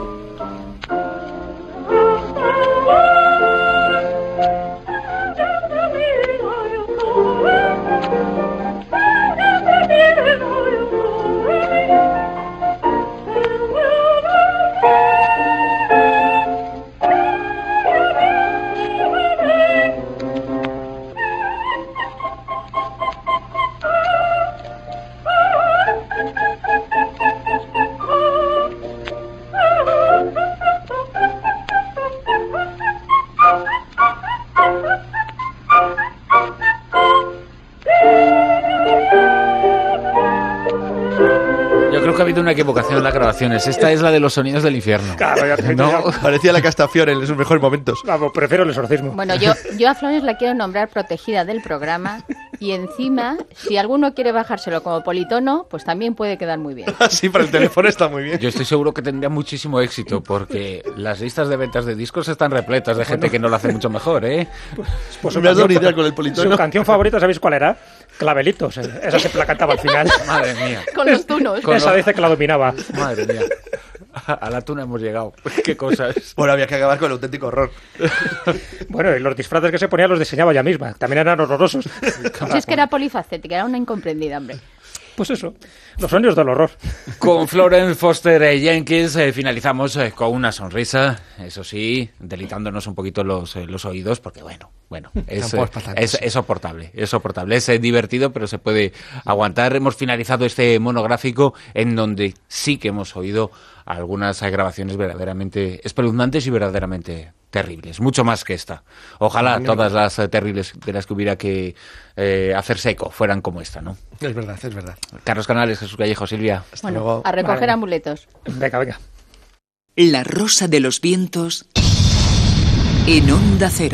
Ha habido una equivocación en las grabaciones. Esta es la de los sonidos del infierno. Claro, ya te, ¿no? ya. Parecía la Castafiore en sus mejores momentos. Vamos, prefiero el exorcismo. Bueno, yo, yo a Flores la quiero nombrar protegida del programa y encima, si alguno quiere bajárselo como politono, pues también puede quedar muy bien. Sí, para el teléfono está muy bien. Yo estoy seguro que tendría muchísimo éxito porque las listas de ventas de discos están repletas de gente que no lo hace mucho mejor, ¿eh? Pues Me has dado una idea con el politono. Su canción favorita, ¿sabéis cuál era? Clavelitos. Esa siempre la cantaba al final. Madre mía. Con los tunos. Con Esa los- dice que la dominaba. Madre mía. A la tuna hemos llegado. Qué cosas. Bueno, había que acabar con el auténtico horror. Bueno, y los disfraces que se ponía los diseñaba ella misma. También eran horrorosos. Si es que era polifacética, era una incomprendida, hombre. Pues eso, los sonidos del horror. Con Florence Foster Jenkins eh, finalizamos eh, con una sonrisa, eso sí, delitándonos un poquito los, eh, los oídos, porque bueno, bueno, es, Tampoco eh, es para tanto, es, sí. es soportable, es soportable, es eh, divertido, pero se puede aguantar. Hemos finalizado este monográfico en donde sí que hemos oído algunas eh, grabaciones verdaderamente espeluznantes y verdaderamente terribles, mucho más que esta. Ojalá Bueno, todas las eh, terribles de las que hubiera que eh, hacerse eco fueran como esta, ¿no? Es verdad, es verdad. Carlos Canales, Jesús Callejo, Silvia. Hasta Bueno, luego. a recoger Vale. amuletos. Venga, venga. La Rosa de los Vientos en Onda Cero.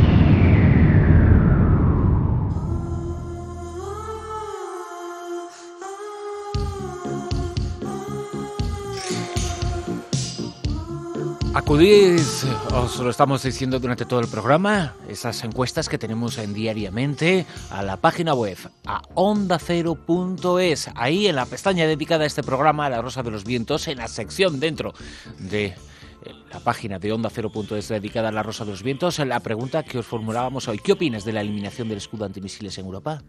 Acudid, os lo estamos diciendo durante todo el programa, esas encuestas que tenemos en diariamente a la página web, a onda cero punto es. Ahí en la pestaña dedicada a este programa, a La Rosa de los Vientos, en la sección dentro de la página de onda cero punto es dedicada a La Rosa de los Vientos, en la pregunta que os formulábamos hoy. ¿Qué opinas de la eliminación del escudo antimisiles en Europa?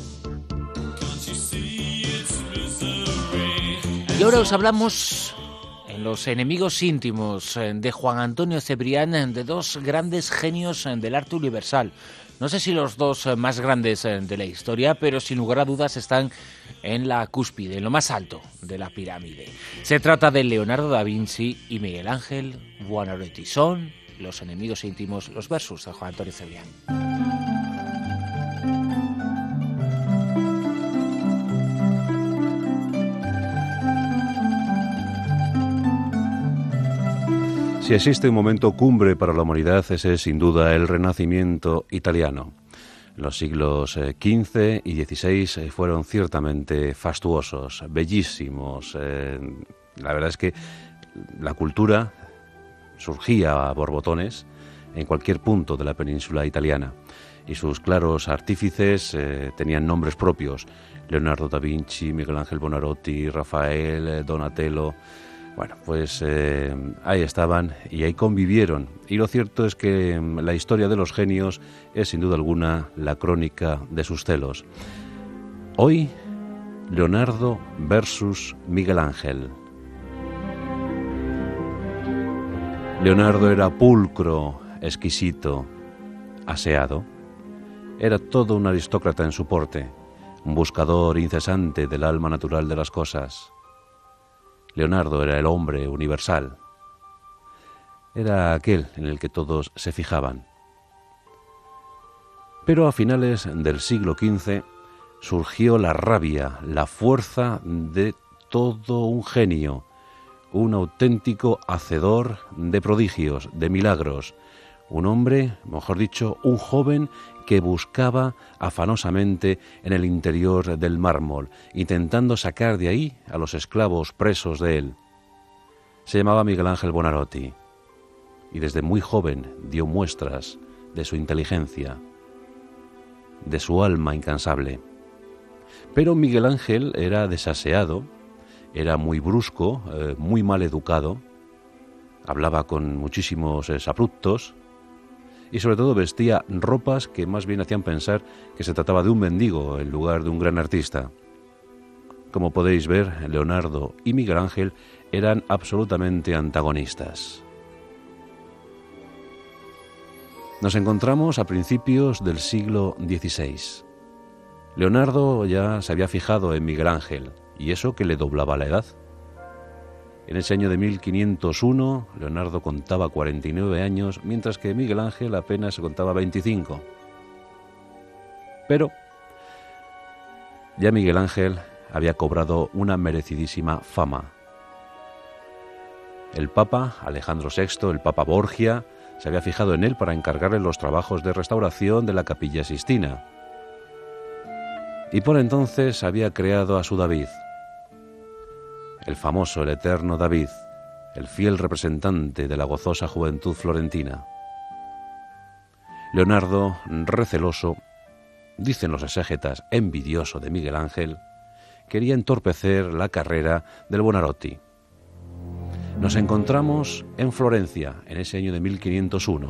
Y ahora os hablamos en Los enemigos íntimos de Juan Antonio Cebrián, de dos grandes genios del arte universal. No sé si los dos más grandes de la historia, pero sin lugar a dudas están en la cúspide, en lo más alto de la pirámide. Se trata de Leonardo da Vinci y Miguel Ángel Buonarroti. Son Los enemigos íntimos, los versos de Juan Antonio Cebrián. Si existe un momento cumbre para la humanidad, ese es sin duda el Renacimiento italiano. Los siglos quince y dieciséis fueron ciertamente fastuosos, bellísimos. Eh, la verdad es que la cultura surgía a borbotones en cualquier punto de la península italiana, y sus claros artífices eh, tenían nombres propios: Leonardo da Vinci, Miguel Ángel Buonarroti, Rafael, Donatello. Bueno, pues eh, ahí estaban y ahí convivieron. Y lo cierto es que la historia de los genios es sin duda alguna la crónica de sus celos. Hoy, Leonardo versus Miguel Ángel. Leonardo era pulcro, exquisito, aseado. Era todo un aristócrata en su porte, un buscador incesante del alma natural de las cosas. Leonardo era el hombre universal. Era aquel en el que todos se fijaban. Pero a finales del siglo quince surgió la rabia, la fuerza de todo un genio, un auténtico hacedor de prodigios, de milagros, un hombre, mejor dicho, un joven que buscaba afanosamente en el interior del mármol, intentando sacar de ahí a los esclavos presos de él. Se llamaba Miguel Ángel Buonarroti y desde muy joven dio muestras de su inteligencia, de su alma incansable. Pero Miguel Ángel era desaseado, era muy brusco, eh, muy mal educado, hablaba con muchísimos eh, abruptos, y sobre todo vestía ropas que más bien hacían pensar que se trataba de un mendigo en lugar de un gran artista. Como podéis ver, Leonardo y Miguel Ángel eran absolutamente antagonistas. Nos encontramos a principios del siglo dieciséis. Leonardo ya se había fijado en Miguel Ángel, y eso que le doblaba la edad. En ese año de mil quinientos uno, Leonardo contaba cuarenta y nueve años, mientras que Miguel Ángel apenas se contaba veinticinco. Pero ya Miguel Ángel había cobrado una merecidísima fama. El Papa Alejandro sexto, el Papa Borgia, se había fijado en él para encargarle los trabajos de restauración de la Capilla Sixtina. Y por entonces había creado a su David, el famoso, el eterno David, el fiel representante de la gozosa juventud florentina. Leonardo, receloso, dicen los exégetas, envidioso de Miguel Ángel, quería entorpecer la carrera del Buonarroti. Nos encontramos en Florencia, en ese año de mil quinientos uno.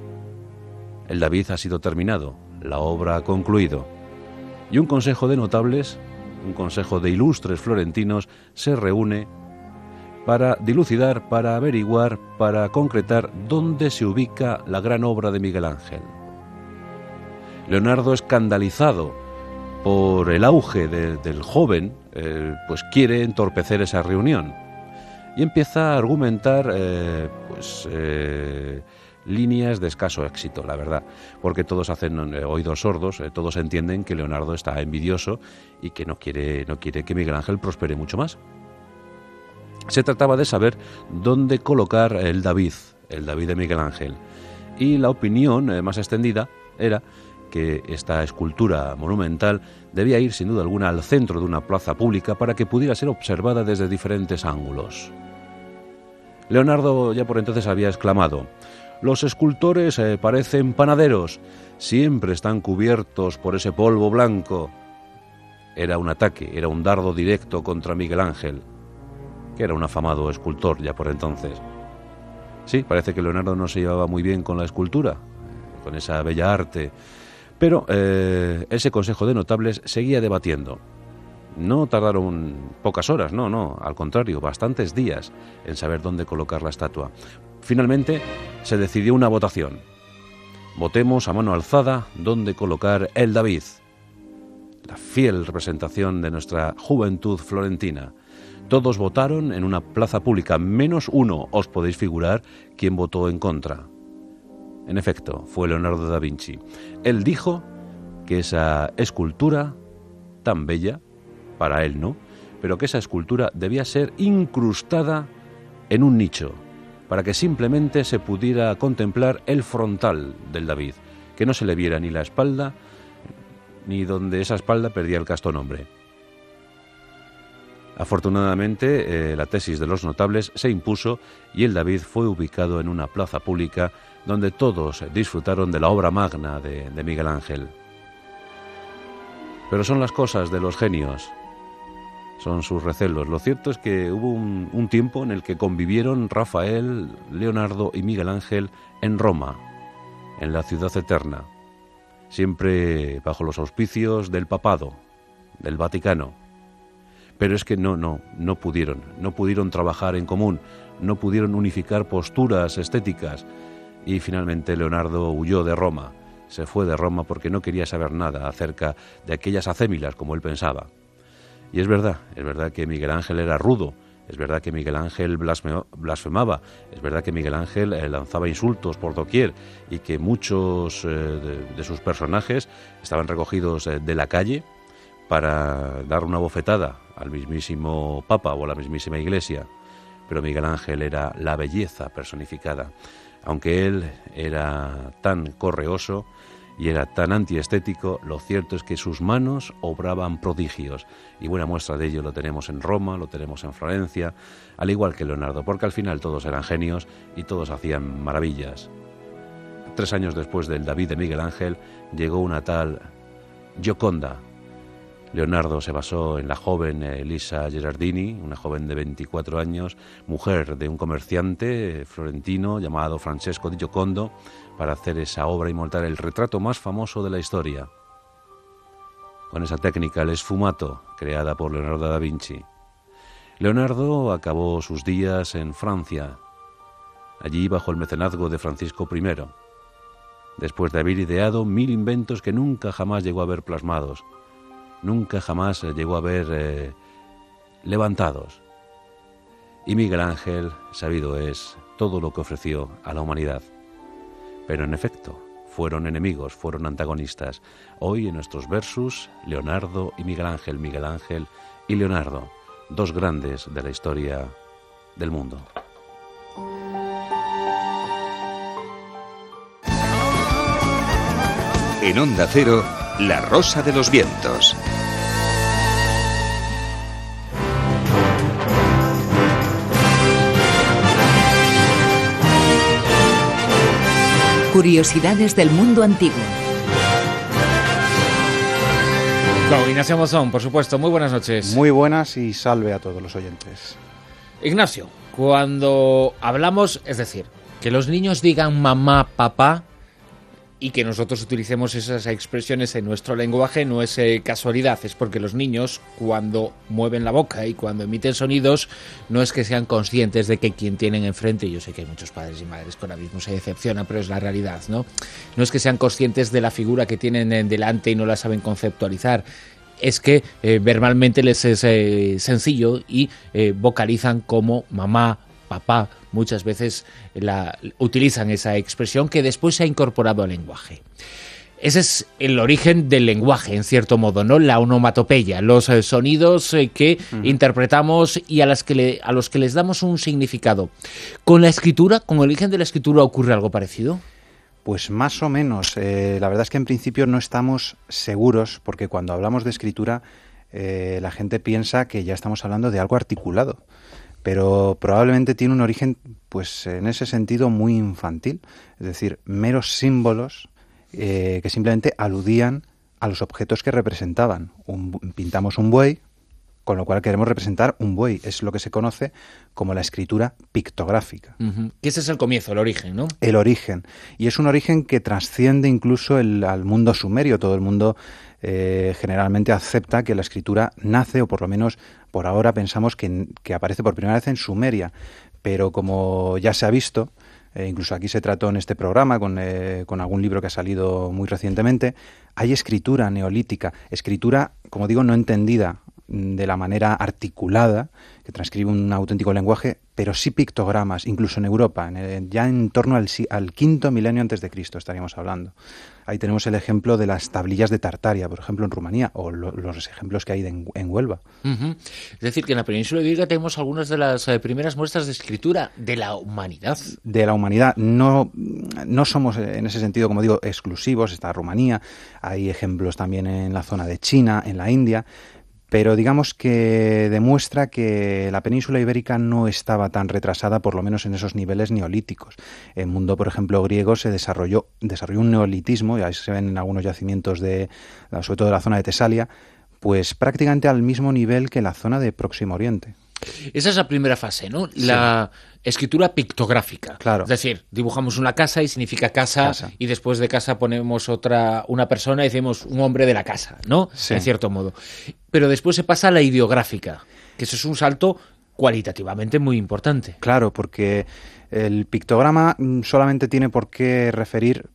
El David ha sido terminado, la obra ha concluido, y un consejo de notables, un consejo de ilustres florentinos, se reúne para dilucidar, para averiguar, para concretar dónde se ubica la gran obra de Miguel Ángel. Leonardo, escandalizado por el auge de, del joven, eh, pues quiere entorpecer esa reunión y empieza a argumentar eh, pues, eh, líneas de escaso éxito, la verdad, porque todos hacen eh, oídos sordos, eh, todos entienden que Leonardo está envidioso y que no quiere, no quiere que Miguel Ángel prospere mucho más. Se trataba de saber dónde colocar el David, el David de Miguel Ángel, y la opinión eh, más extendida era que esta escultura monumental debía ir sin duda alguna al centro de una plaza pública para que pudiera ser observada desde diferentes ángulos. Leonardo ya por entonces había exclamado: «Los escultores eh, parecen panaderos, siempre están cubiertos por ese polvo blanco». Era un ataque, era un dardo directo contra Miguel Ángel, que era un afamado escultor ya por entonces. Sí, parece que Leonardo no se llevaba muy bien con la escultura, con esa bella arte, pero eh, ese consejo de notables seguía debatiendo. No tardaron pocas horas, no, no, al contrario, bastantes días en saber dónde colocar la estatua. Finalmente se decidió una votación. Votemos a mano alzada dónde colocar el David, la fiel representación de nuestra juventud florentina. Todos votaron en una plaza pública, menos uno. Os podéis figurar quién votó en contra. En efecto, fue Leonardo da Vinci. Él dijo que esa escultura tan bella, para él no, pero que esa escultura debía ser incrustada en un nicho, para que simplemente se pudiera contemplar el frontal del David, que no se le viera ni la espalda, ni donde esa espalda perdía el casto nombre. Afortunadamente, eh, la tesis de los notables se impuso y el David fue ubicado en una plaza pública donde todos disfrutaron de la obra magna de, de Miguel Ángel. Pero son las cosas de los genios, son sus recelos. Lo cierto es que hubo un, un tiempo en el que convivieron Rafael, Leonardo y Miguel Ángel en Roma, en la ciudad eterna, siempre bajo los auspicios del papado, del Vaticano. Pero es que no, no, no pudieron, no pudieron trabajar en común, no pudieron unificar posturas estéticas y finalmente Leonardo huyó de Roma, se fue de Roma porque no quería saber nada acerca de aquellas acémilas como él pensaba. Y es verdad, es verdad que Miguel Ángel era rudo, es verdad que Miguel Ángel blasfemaba, es verdad que Miguel Ángel eh, lanzaba insultos por doquier y que muchos eh, de, de sus personajes estaban recogidos eh, de la calle para dar una bofetada al mismísimo Papa o a la mismísima Iglesia. Pero Miguel Ángel era la belleza personificada. Aunque él era tan correoso y era tan antiestético, lo cierto es que sus manos obraban prodigios. Y buena muestra de ello lo tenemos en Roma, lo tenemos en Florencia, al igual que Leonardo, porque al final todos eran genios y todos hacían maravillas. Tres años después del David de Miguel Ángel llegó una tal Gioconda. Leonardo se basó en la joven Elisa Gerardini, una joven de veinticuatro años, mujer de un comerciante florentino llamado Francesco di Giocondo, para hacer esa obra inmortal, el retrato más famoso de la historia. Con esa técnica, el sfumato, creada por Leonardo da Vinci. Leonardo acabó sus días en Francia, allí bajo el mecenazgo de Francisco primero, después de haber ideado mil inventos que nunca jamás llegó a ver plasmados. Nunca jamás llegó a ver eh, levantados. Y Miguel Ángel, sabido es, todo lo que ofreció a la humanidad. Pero en efecto, fueron enemigos, fueron antagonistas. Hoy en nuestros versus, Leonardo y Miguel Ángel, Miguel Ángel y Leonardo, dos grandes de la historia del mundo. En Onda Cero, La Rosa de los Vientos. Curiosidades del mundo antiguo. Con Ignacio Monzón, por supuesto. Muy buenas noches. Muy buenas y salve a todos los oyentes. Ignacio, cuando hablamos, es decir, que los niños digan mamá, papá, y que nosotros utilicemos esas expresiones en nuestro lenguaje no es eh, casualidad, es porque los niños cuando mueven la boca y cuando emiten sonidos no es que sean conscientes de que quien tienen enfrente, yo sé que hay muchos padres y madres que ahora mismo se decepcionan, pero es la realidad, ¿no? No es que sean conscientes de la figura que tienen en delante y no la saben conceptualizar, es que eh, verbalmente les es eh, sencillo y eh, vocalizan como mamá, papá. Muchas veces la, utilizan esa expresión que después se ha incorporado al lenguaje. Ese es el origen del lenguaje, en cierto modo, ¿no? La onomatopeya, los eh, sonidos eh, que uh-huh. interpretamos y a, las que le, a los que les damos un significado. ¿Con la escritura, con el origen de la escritura, ocurre algo parecido? Pues más o menos. Eh, la verdad es que en principio no estamos seguros, porque cuando hablamos de escritura, eh, la gente piensa que ya estamos hablando de algo articulado. Pero probablemente tiene un origen, pues en ese sentido, muy infantil. Es decir, meros símbolos eh, que simplemente aludían a los objetos que representaban. Un, pintamos un buey, con lo cual queremos representar un buey. Es lo que se conoce como la escritura pictográfica. Uh-huh. Que ese es el comienzo, el origen, ¿no? El origen. Y es un origen que trasciende incluso el, al mundo sumerio. Todo el mundo eh, generalmente acepta que la escritura nace, o por lo menos por ahora pensamos que, que aparece por primera vez en Sumeria. Pero como ya se ha visto, eh, incluso aquí se trató en este programa con, eh, con algún libro que ha salido muy recientemente, hay escritura neolítica. Escritura, como digo, no entendida de la manera articulada, que transcribe un auténtico lenguaje, pero sí pictogramas, incluso en Europa, en el, ya en torno al, al quinto milenio antes de Cristo estaríamos hablando. Ahí tenemos el ejemplo de las tablillas de Tartaria, por ejemplo, en Rumanía, o lo, los ejemplos que hay de, en, en Huelva. Uh-huh. Es decir, que en la península ibérica tenemos algunas de las eh, primeras muestras de escritura de la humanidad. De la humanidad. No, no somos, en ese sentido, como digo, exclusivos. Está Rumanía, hay ejemplos también en la zona de China, en la India, pero digamos que demuestra que la península ibérica no estaba tan retrasada, por lo menos en esos niveles neolíticos. En el mundo, por ejemplo, griego se desarrolló, desarrolló un neolitismo, y ahí se ven en algunos yacimientos, de, sobre todo de la zona de Tesalia, pues prácticamente al mismo nivel que la zona de Próximo Oriente. Esa es la primera fase, ¿no? La sí. escritura pictográfica. Claro. Es decir, dibujamos una casa y significa casa, casa, y después de casa ponemos otra, una persona y decimos un hombre de la casa, ¿no? Sí. En cierto modo. Pero después se pasa a la ideográfica, que eso es un salto cualitativamente muy importante. Claro, porque el pictograma solamente tiene por qué referir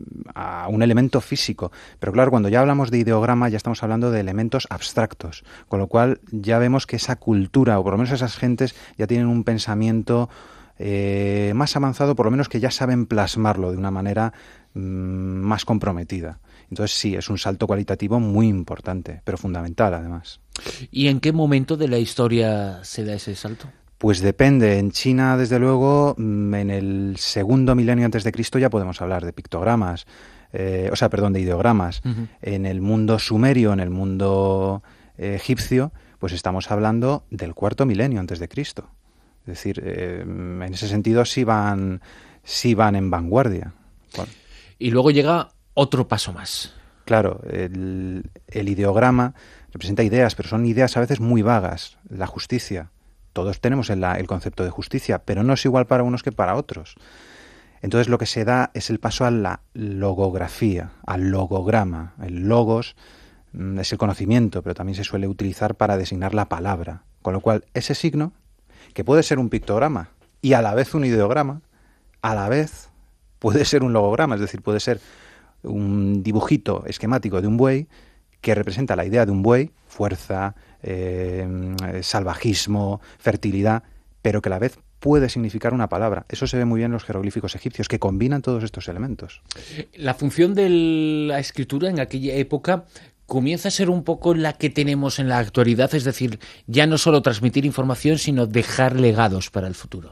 a un elemento físico, pero claro, cuando ya hablamos de ideograma ya estamos hablando de elementos abstractos, con lo cual ya vemos que esa cultura, o por lo menos esas gentes, ya tienen un pensamiento eh, más avanzado, por lo menos que ya saben plasmarlo de una manera mmm, más comprometida. Entonces sí, es un salto cualitativo muy importante, pero fundamental además. ¿Y en qué momento de la historia se da ese salto? Pues depende. En China, desde luego, en el segundo milenio antes de Cristo ya podemos hablar de pictogramas, eh, o sea, perdón, de ideogramas. Uh-huh. En el mundo sumerio, en el mundo eh, egipcio, pues estamos hablando del cuarto milenio antes de Cristo. Es decir, eh, en ese sentido sí van, sí van en vanguardia. Bueno. Y luego llega otro paso más. Claro, el, el ideograma representa ideas, pero son ideas a veces muy vagas. La justicia. Todos tenemos el, el concepto de justicia, pero no es igual para unos que para otros. Entonces lo que se da es el paso a la logografía, al logograma. El logos mm, es el conocimiento, pero también se suele utilizar para designar la palabra. Con lo cual, ese signo, que puede ser un pictograma y a la vez un ideograma, a la vez puede ser un logograma, es decir, puede ser un dibujito esquemático de un buey que representa la idea de un buey, fuerza, eh, salvajismo, fertilidad, pero que a la vez puede significar una palabra. Eso se ve muy bien en los jeroglíficos egipcios, que combinan todos estos elementos. La función de la escritura en aquella época comienza a ser un poco la que tenemos en la actualidad, es decir, ya no solo transmitir información, sino dejar legados para el futuro.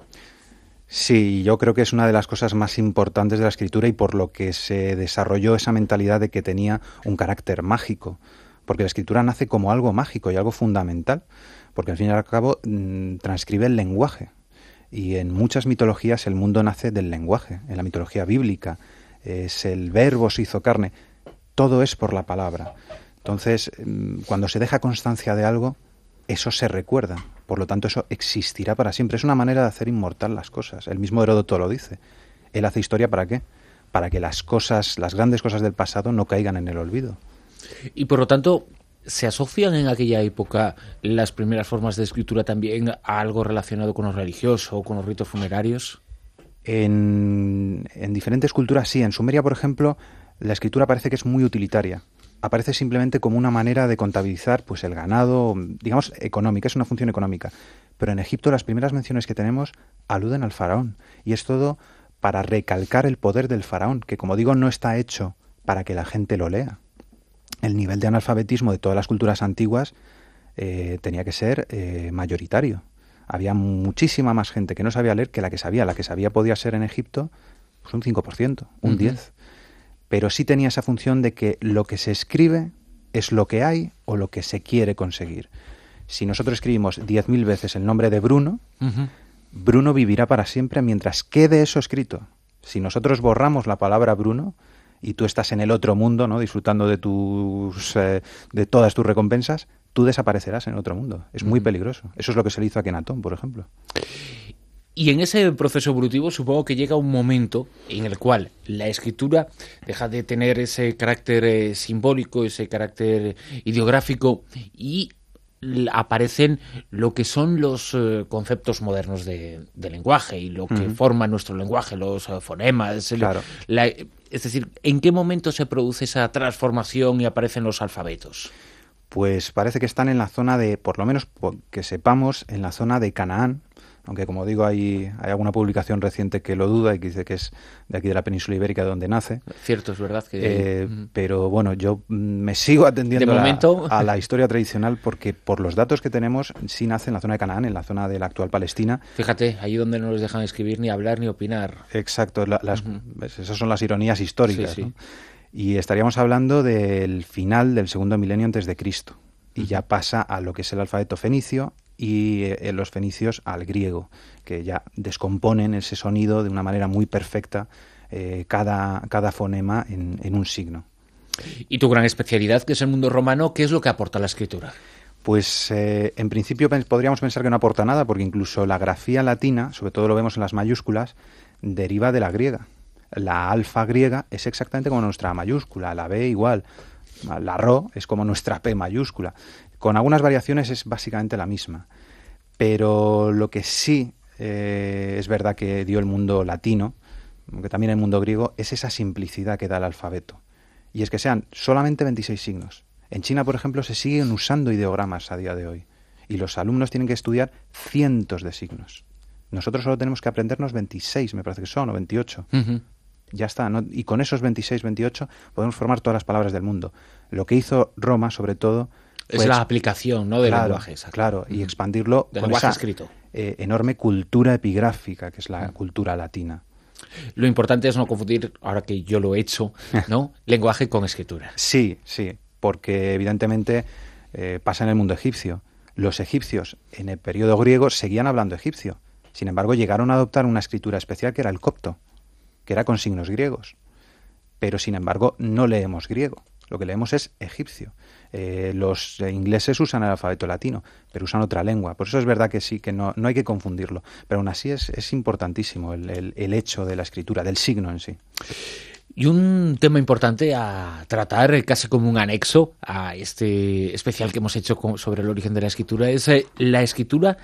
Sí, yo creo que es una de las cosas más importantes de la escritura y por lo que se desarrolló esa mentalidad de que tenía un carácter mágico, porque la escritura nace como algo mágico y algo fundamental, porque al fin y al cabo mmm, transcribe el lenguaje, y en muchas mitologías el mundo nace del lenguaje. En la mitología bíblica es el verbo se hizo carne, todo es por la palabra. Entonces, mmm, cuando se deja constancia de algo, eso se recuerda. Por lo tanto, eso existirá para siempre. Es una manera de hacer inmortal las cosas. El mismo Heródoto lo dice. Él hace historia ¿para qué? Para que las cosas, las grandes cosas del pasado no caigan en el olvido. Y por lo tanto, ¿se asocian en aquella época las primeras formas de escritura también a algo relacionado con lo religioso o con los ritos funerarios? En, en diferentes culturas sí. En Sumeria, por ejemplo, la escritura parece que es muy utilitaria. Aparece simplemente como una manera de contabilizar pues el ganado, digamos, económica, es una función económica. Pero en Egipto las primeras menciones que tenemos aluden al faraón, y es todo para recalcar el poder del faraón, que como digo no está hecho para que la gente lo lea. El nivel de analfabetismo de todas las culturas antiguas eh, tenía que ser eh, mayoritario. Había muchísima más gente que no sabía leer que la que sabía. La que sabía podía ser en Egipto pues un cinco por ciento, un uh-huh. diez por ciento. Pero sí tenía esa función de que lo que se escribe es lo que hay o lo que se quiere conseguir. Si nosotros escribimos diez mil veces el nombre de Bruno, uh-huh. Bruno vivirá para siempre mientras quede eso escrito. Si nosotros borramos la palabra Bruno y tú estás en el otro mundo, ¿no?, disfrutando de tus eh, de todas tus recompensas, tú desaparecerás en el otro mundo. Es muy uh-huh. peligroso. Eso es lo que se le hizo a Akenatón, por ejemplo. Y en ese proceso evolutivo supongo que llega un momento en el cual la escritura deja de tener ese carácter eh, simbólico, ese carácter ideográfico, y aparecen lo que son los eh, conceptos modernos de, de lenguaje y lo que uh-huh. forma nuestro lenguaje, los uh, fonemas. Claro. La, es decir, ¿en qué momento se produce esa transformación y aparecen los alfabetos? Pues parece que están en la zona de, por lo menos que sepamos, en la zona de Canaán. Aunque, como digo, hay, hay alguna publicación reciente que lo duda y que dice que es de aquí de la península ibérica de donde nace. Cierto, es verdad. que eh, mm. Pero bueno, yo me sigo atendiendo de momento... a, a la historia tradicional porque por los datos que tenemos sí nace en la zona de Canaán, en la zona de la actual Palestina. Fíjate, ahí donde no les dejan escribir ni hablar ni opinar. Exacto, la, las, uh-huh. esas son las ironías históricas. Sí, sí. ¿no? Y estaríamos hablando del final del segundo milenio antes de Cristo. y ya pasa a lo que es el alfabeto fenicio y eh, los fenicios al griego, que ya descomponen ese sonido de una manera muy perfecta, eh, cada, cada fonema en, en un signo. Y tu gran especialidad, que es el mundo romano, ¿qué es lo que aporta la escritura? Pues eh, en principio podríamos pensar que no aporta nada, porque incluso la grafía latina, sobre todo lo vemos en las mayúsculas, deriva de la griega. La alfa griega es exactamente como nuestra mayúscula, la B igual, la Rho es como nuestra P mayúscula. Con algunas variaciones es básicamente la misma. Pero lo que sí eh, es verdad que dio el mundo latino, aunque también el mundo griego, es esa simplicidad que da el alfabeto. Y es que sean solamente veintiséis signos. En China, por ejemplo, se siguen usando ideogramas a día de hoy. Y los alumnos tienen que estudiar cientos de signos. Nosotros solo tenemos que aprendernos veintiséis, me parece que son, o veintiocho. Uh-huh. Ya está, ¿no? Y con esos veintiséis, veintiocho podemos formar todas las palabras del mundo. Lo que hizo Roma, sobre todo... Es pues, la aplicación, ¿no?, del claro, lenguaje. Exacto. Claro, y expandirlo del con lenguaje esa escrito. Eh, enorme cultura epigráfica, que es la uh-huh. cultura latina. Lo importante es no confundir, ahora que yo lo he hecho, ¿no?, lenguaje con escritura. Sí, sí, porque evidentemente eh, pasa en el mundo egipcio. Los egipcios en el periodo griego seguían hablando egipcio. Sin embargo, llegaron a adoptar una escritura especial que era el copto, que era con signos griegos. Pero, sin embargo, no leemos griego. Lo que leemos es egipcio. Eh, los ingleses usan el alfabeto latino, pero usan otra lengua. Por eso es verdad que sí, que no, no hay que confundirlo. Pero aún así es, es importantísimo el, el, el hecho de la escritura, del signo en sí. Y un tema importante a tratar, casi como un anexo a este especial que hemos hecho con, sobre el origen de la escritura, es eh, la escritura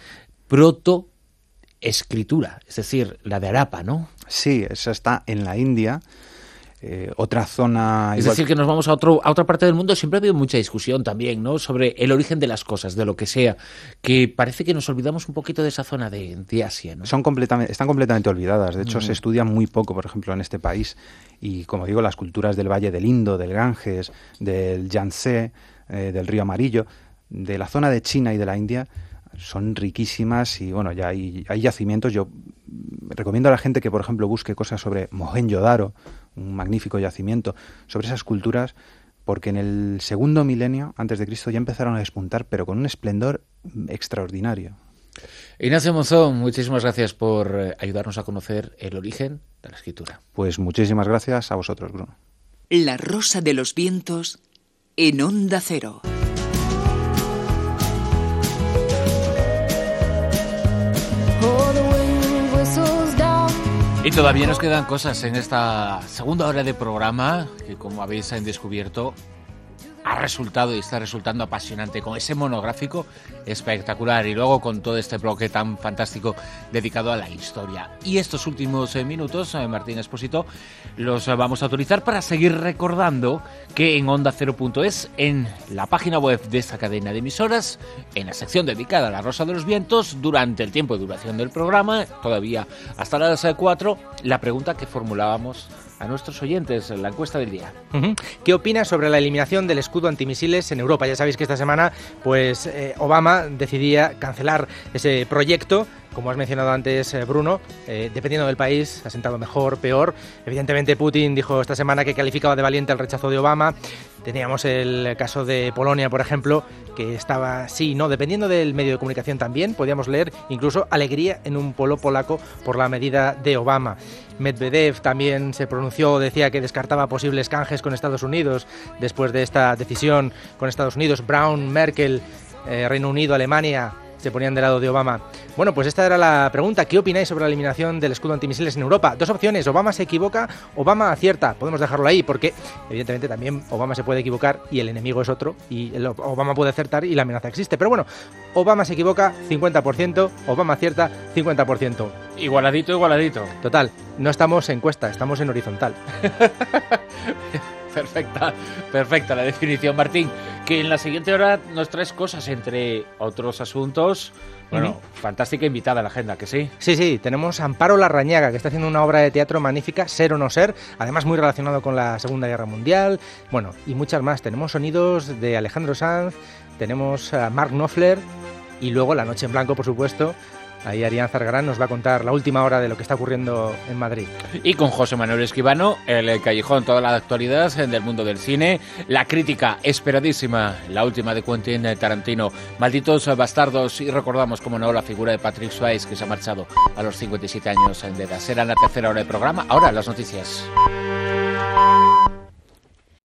protoescritura, es decir, la de Harappa, ¿no? Sí, esa está en la India. Eh, otra zona... Es igual... decir, que nos vamos a, otro, a otra parte del mundo. Siempre ha habido mucha discusión también, ¿no?, sobre el origen de las cosas, de lo que sea, que parece que nos olvidamos un poquito de esa zona de, de Asia, ¿no? Son completamente, están completamente olvidadas. De hecho, mm. se estudia muy poco, por ejemplo, en este país. Y, como digo, las culturas del Valle del Indo, del Ganges, del Yangtze, eh, del Río Amarillo, de la zona de China y de la India, son riquísimas y, bueno, ya hay, hay yacimientos. Yo recomiendo a la gente que, por ejemplo, busque cosas sobre Mohenjo-Daro, un magnífico yacimiento, sobre esas culturas, porque en el segundo milenio antes de Cristo ya empezaron a despuntar, pero con un esplendor extraordinario. Ignacio Monzón, muchísimas gracias por ayudarnos a conocer el origen de la escritura. Pues muchísimas gracias a vosotros, Bruno. La Rosa de los Vientos en Onda Cero. Y todavía nos quedan cosas en esta segunda hora de programa que, como habéis descubierto, ha resultado y está resultando apasionante, con ese monográfico espectacular y luego con todo este bloque tan fantástico dedicado a la historia. Y estos últimos eh, minutos, eh, Martín Expósito, los eh, vamos a utilizar para seguir recordando que en onda cero punto es, en la página web de esta cadena de emisoras, en la sección dedicada a la Rosa de los Vientos, durante el tiempo de duración del programa, todavía hasta las cuatro, la pregunta que formulábamos a nuestros oyentes, la encuesta del día. Uh-huh. ¿Qué opinas sobre la eliminación del escudo antimisiles en Europa? Ya sabéis que esta semana pues eh, Obama decidía cancelar ese proyecto. Como has mencionado antes, Bruno, eh, dependiendo del país, ha sentado mejor, peor. Evidentemente, Putin dijo esta semana que calificaba de valiente el rechazo de Obama. Teníamos el caso de Polonia, por ejemplo, que estaba sí, no, dependiendo del medio de comunicación también. Podíamos leer incluso alegría en un pueblo polaco por la medida de Obama. Medvedev también se pronunció, decía que descartaba posibles canjes con Estados Unidos después de esta decisión con Estados Unidos. Brown, Merkel, eh, Reino Unido, Alemania se ponían del lado de Obama. Bueno, pues esta era la pregunta. ¿Qué opináis sobre la eliminación del escudo antimisiles en Europa? Dos opciones. Obama se equivoca, Obama acierta. Podemos dejarlo ahí porque, evidentemente, también Obama se puede equivocar y el enemigo es otro. Y el Obama puede acertar y la amenaza existe. Pero bueno, Obama se equivoca, cincuenta por ciento. Obama acierta, cincuenta por ciento. Igualadito, igualadito. Total, no estamos en cuesta, estamos en horizontal. Perfecta, perfecta la definición, Martín. Que en la siguiente hora nos traes cosas, entre otros asuntos. Bueno, uh-huh. Fantástica invitada a la agenda, ¿que sí? Sí, sí, tenemos a Amparo Larrañaga, que está haciendo una obra de teatro magnífica, Ser o no ser, además muy relacionado con la Segunda Guerra Mundial, bueno, y muchas más. Tenemos sonidos de Alejandro Sanz, tenemos a Mark Knopfler, y luego La Noche en Blanco, por supuesto, Ahí Arián Zargarán nos va a contar la última hora de lo que está ocurriendo en Madrid. Y con José Manuel Esquivano, el callejón, toda la actualidad del mundo del cine, la crítica esperadísima, la última de Quentin Tarantino, Malditos bastardos, y recordamos, como no, la figura de Patrick Swayze, que se ha marchado a los cincuenta y siete años de edad. Será la tercera hora del programa. Ahora las noticias.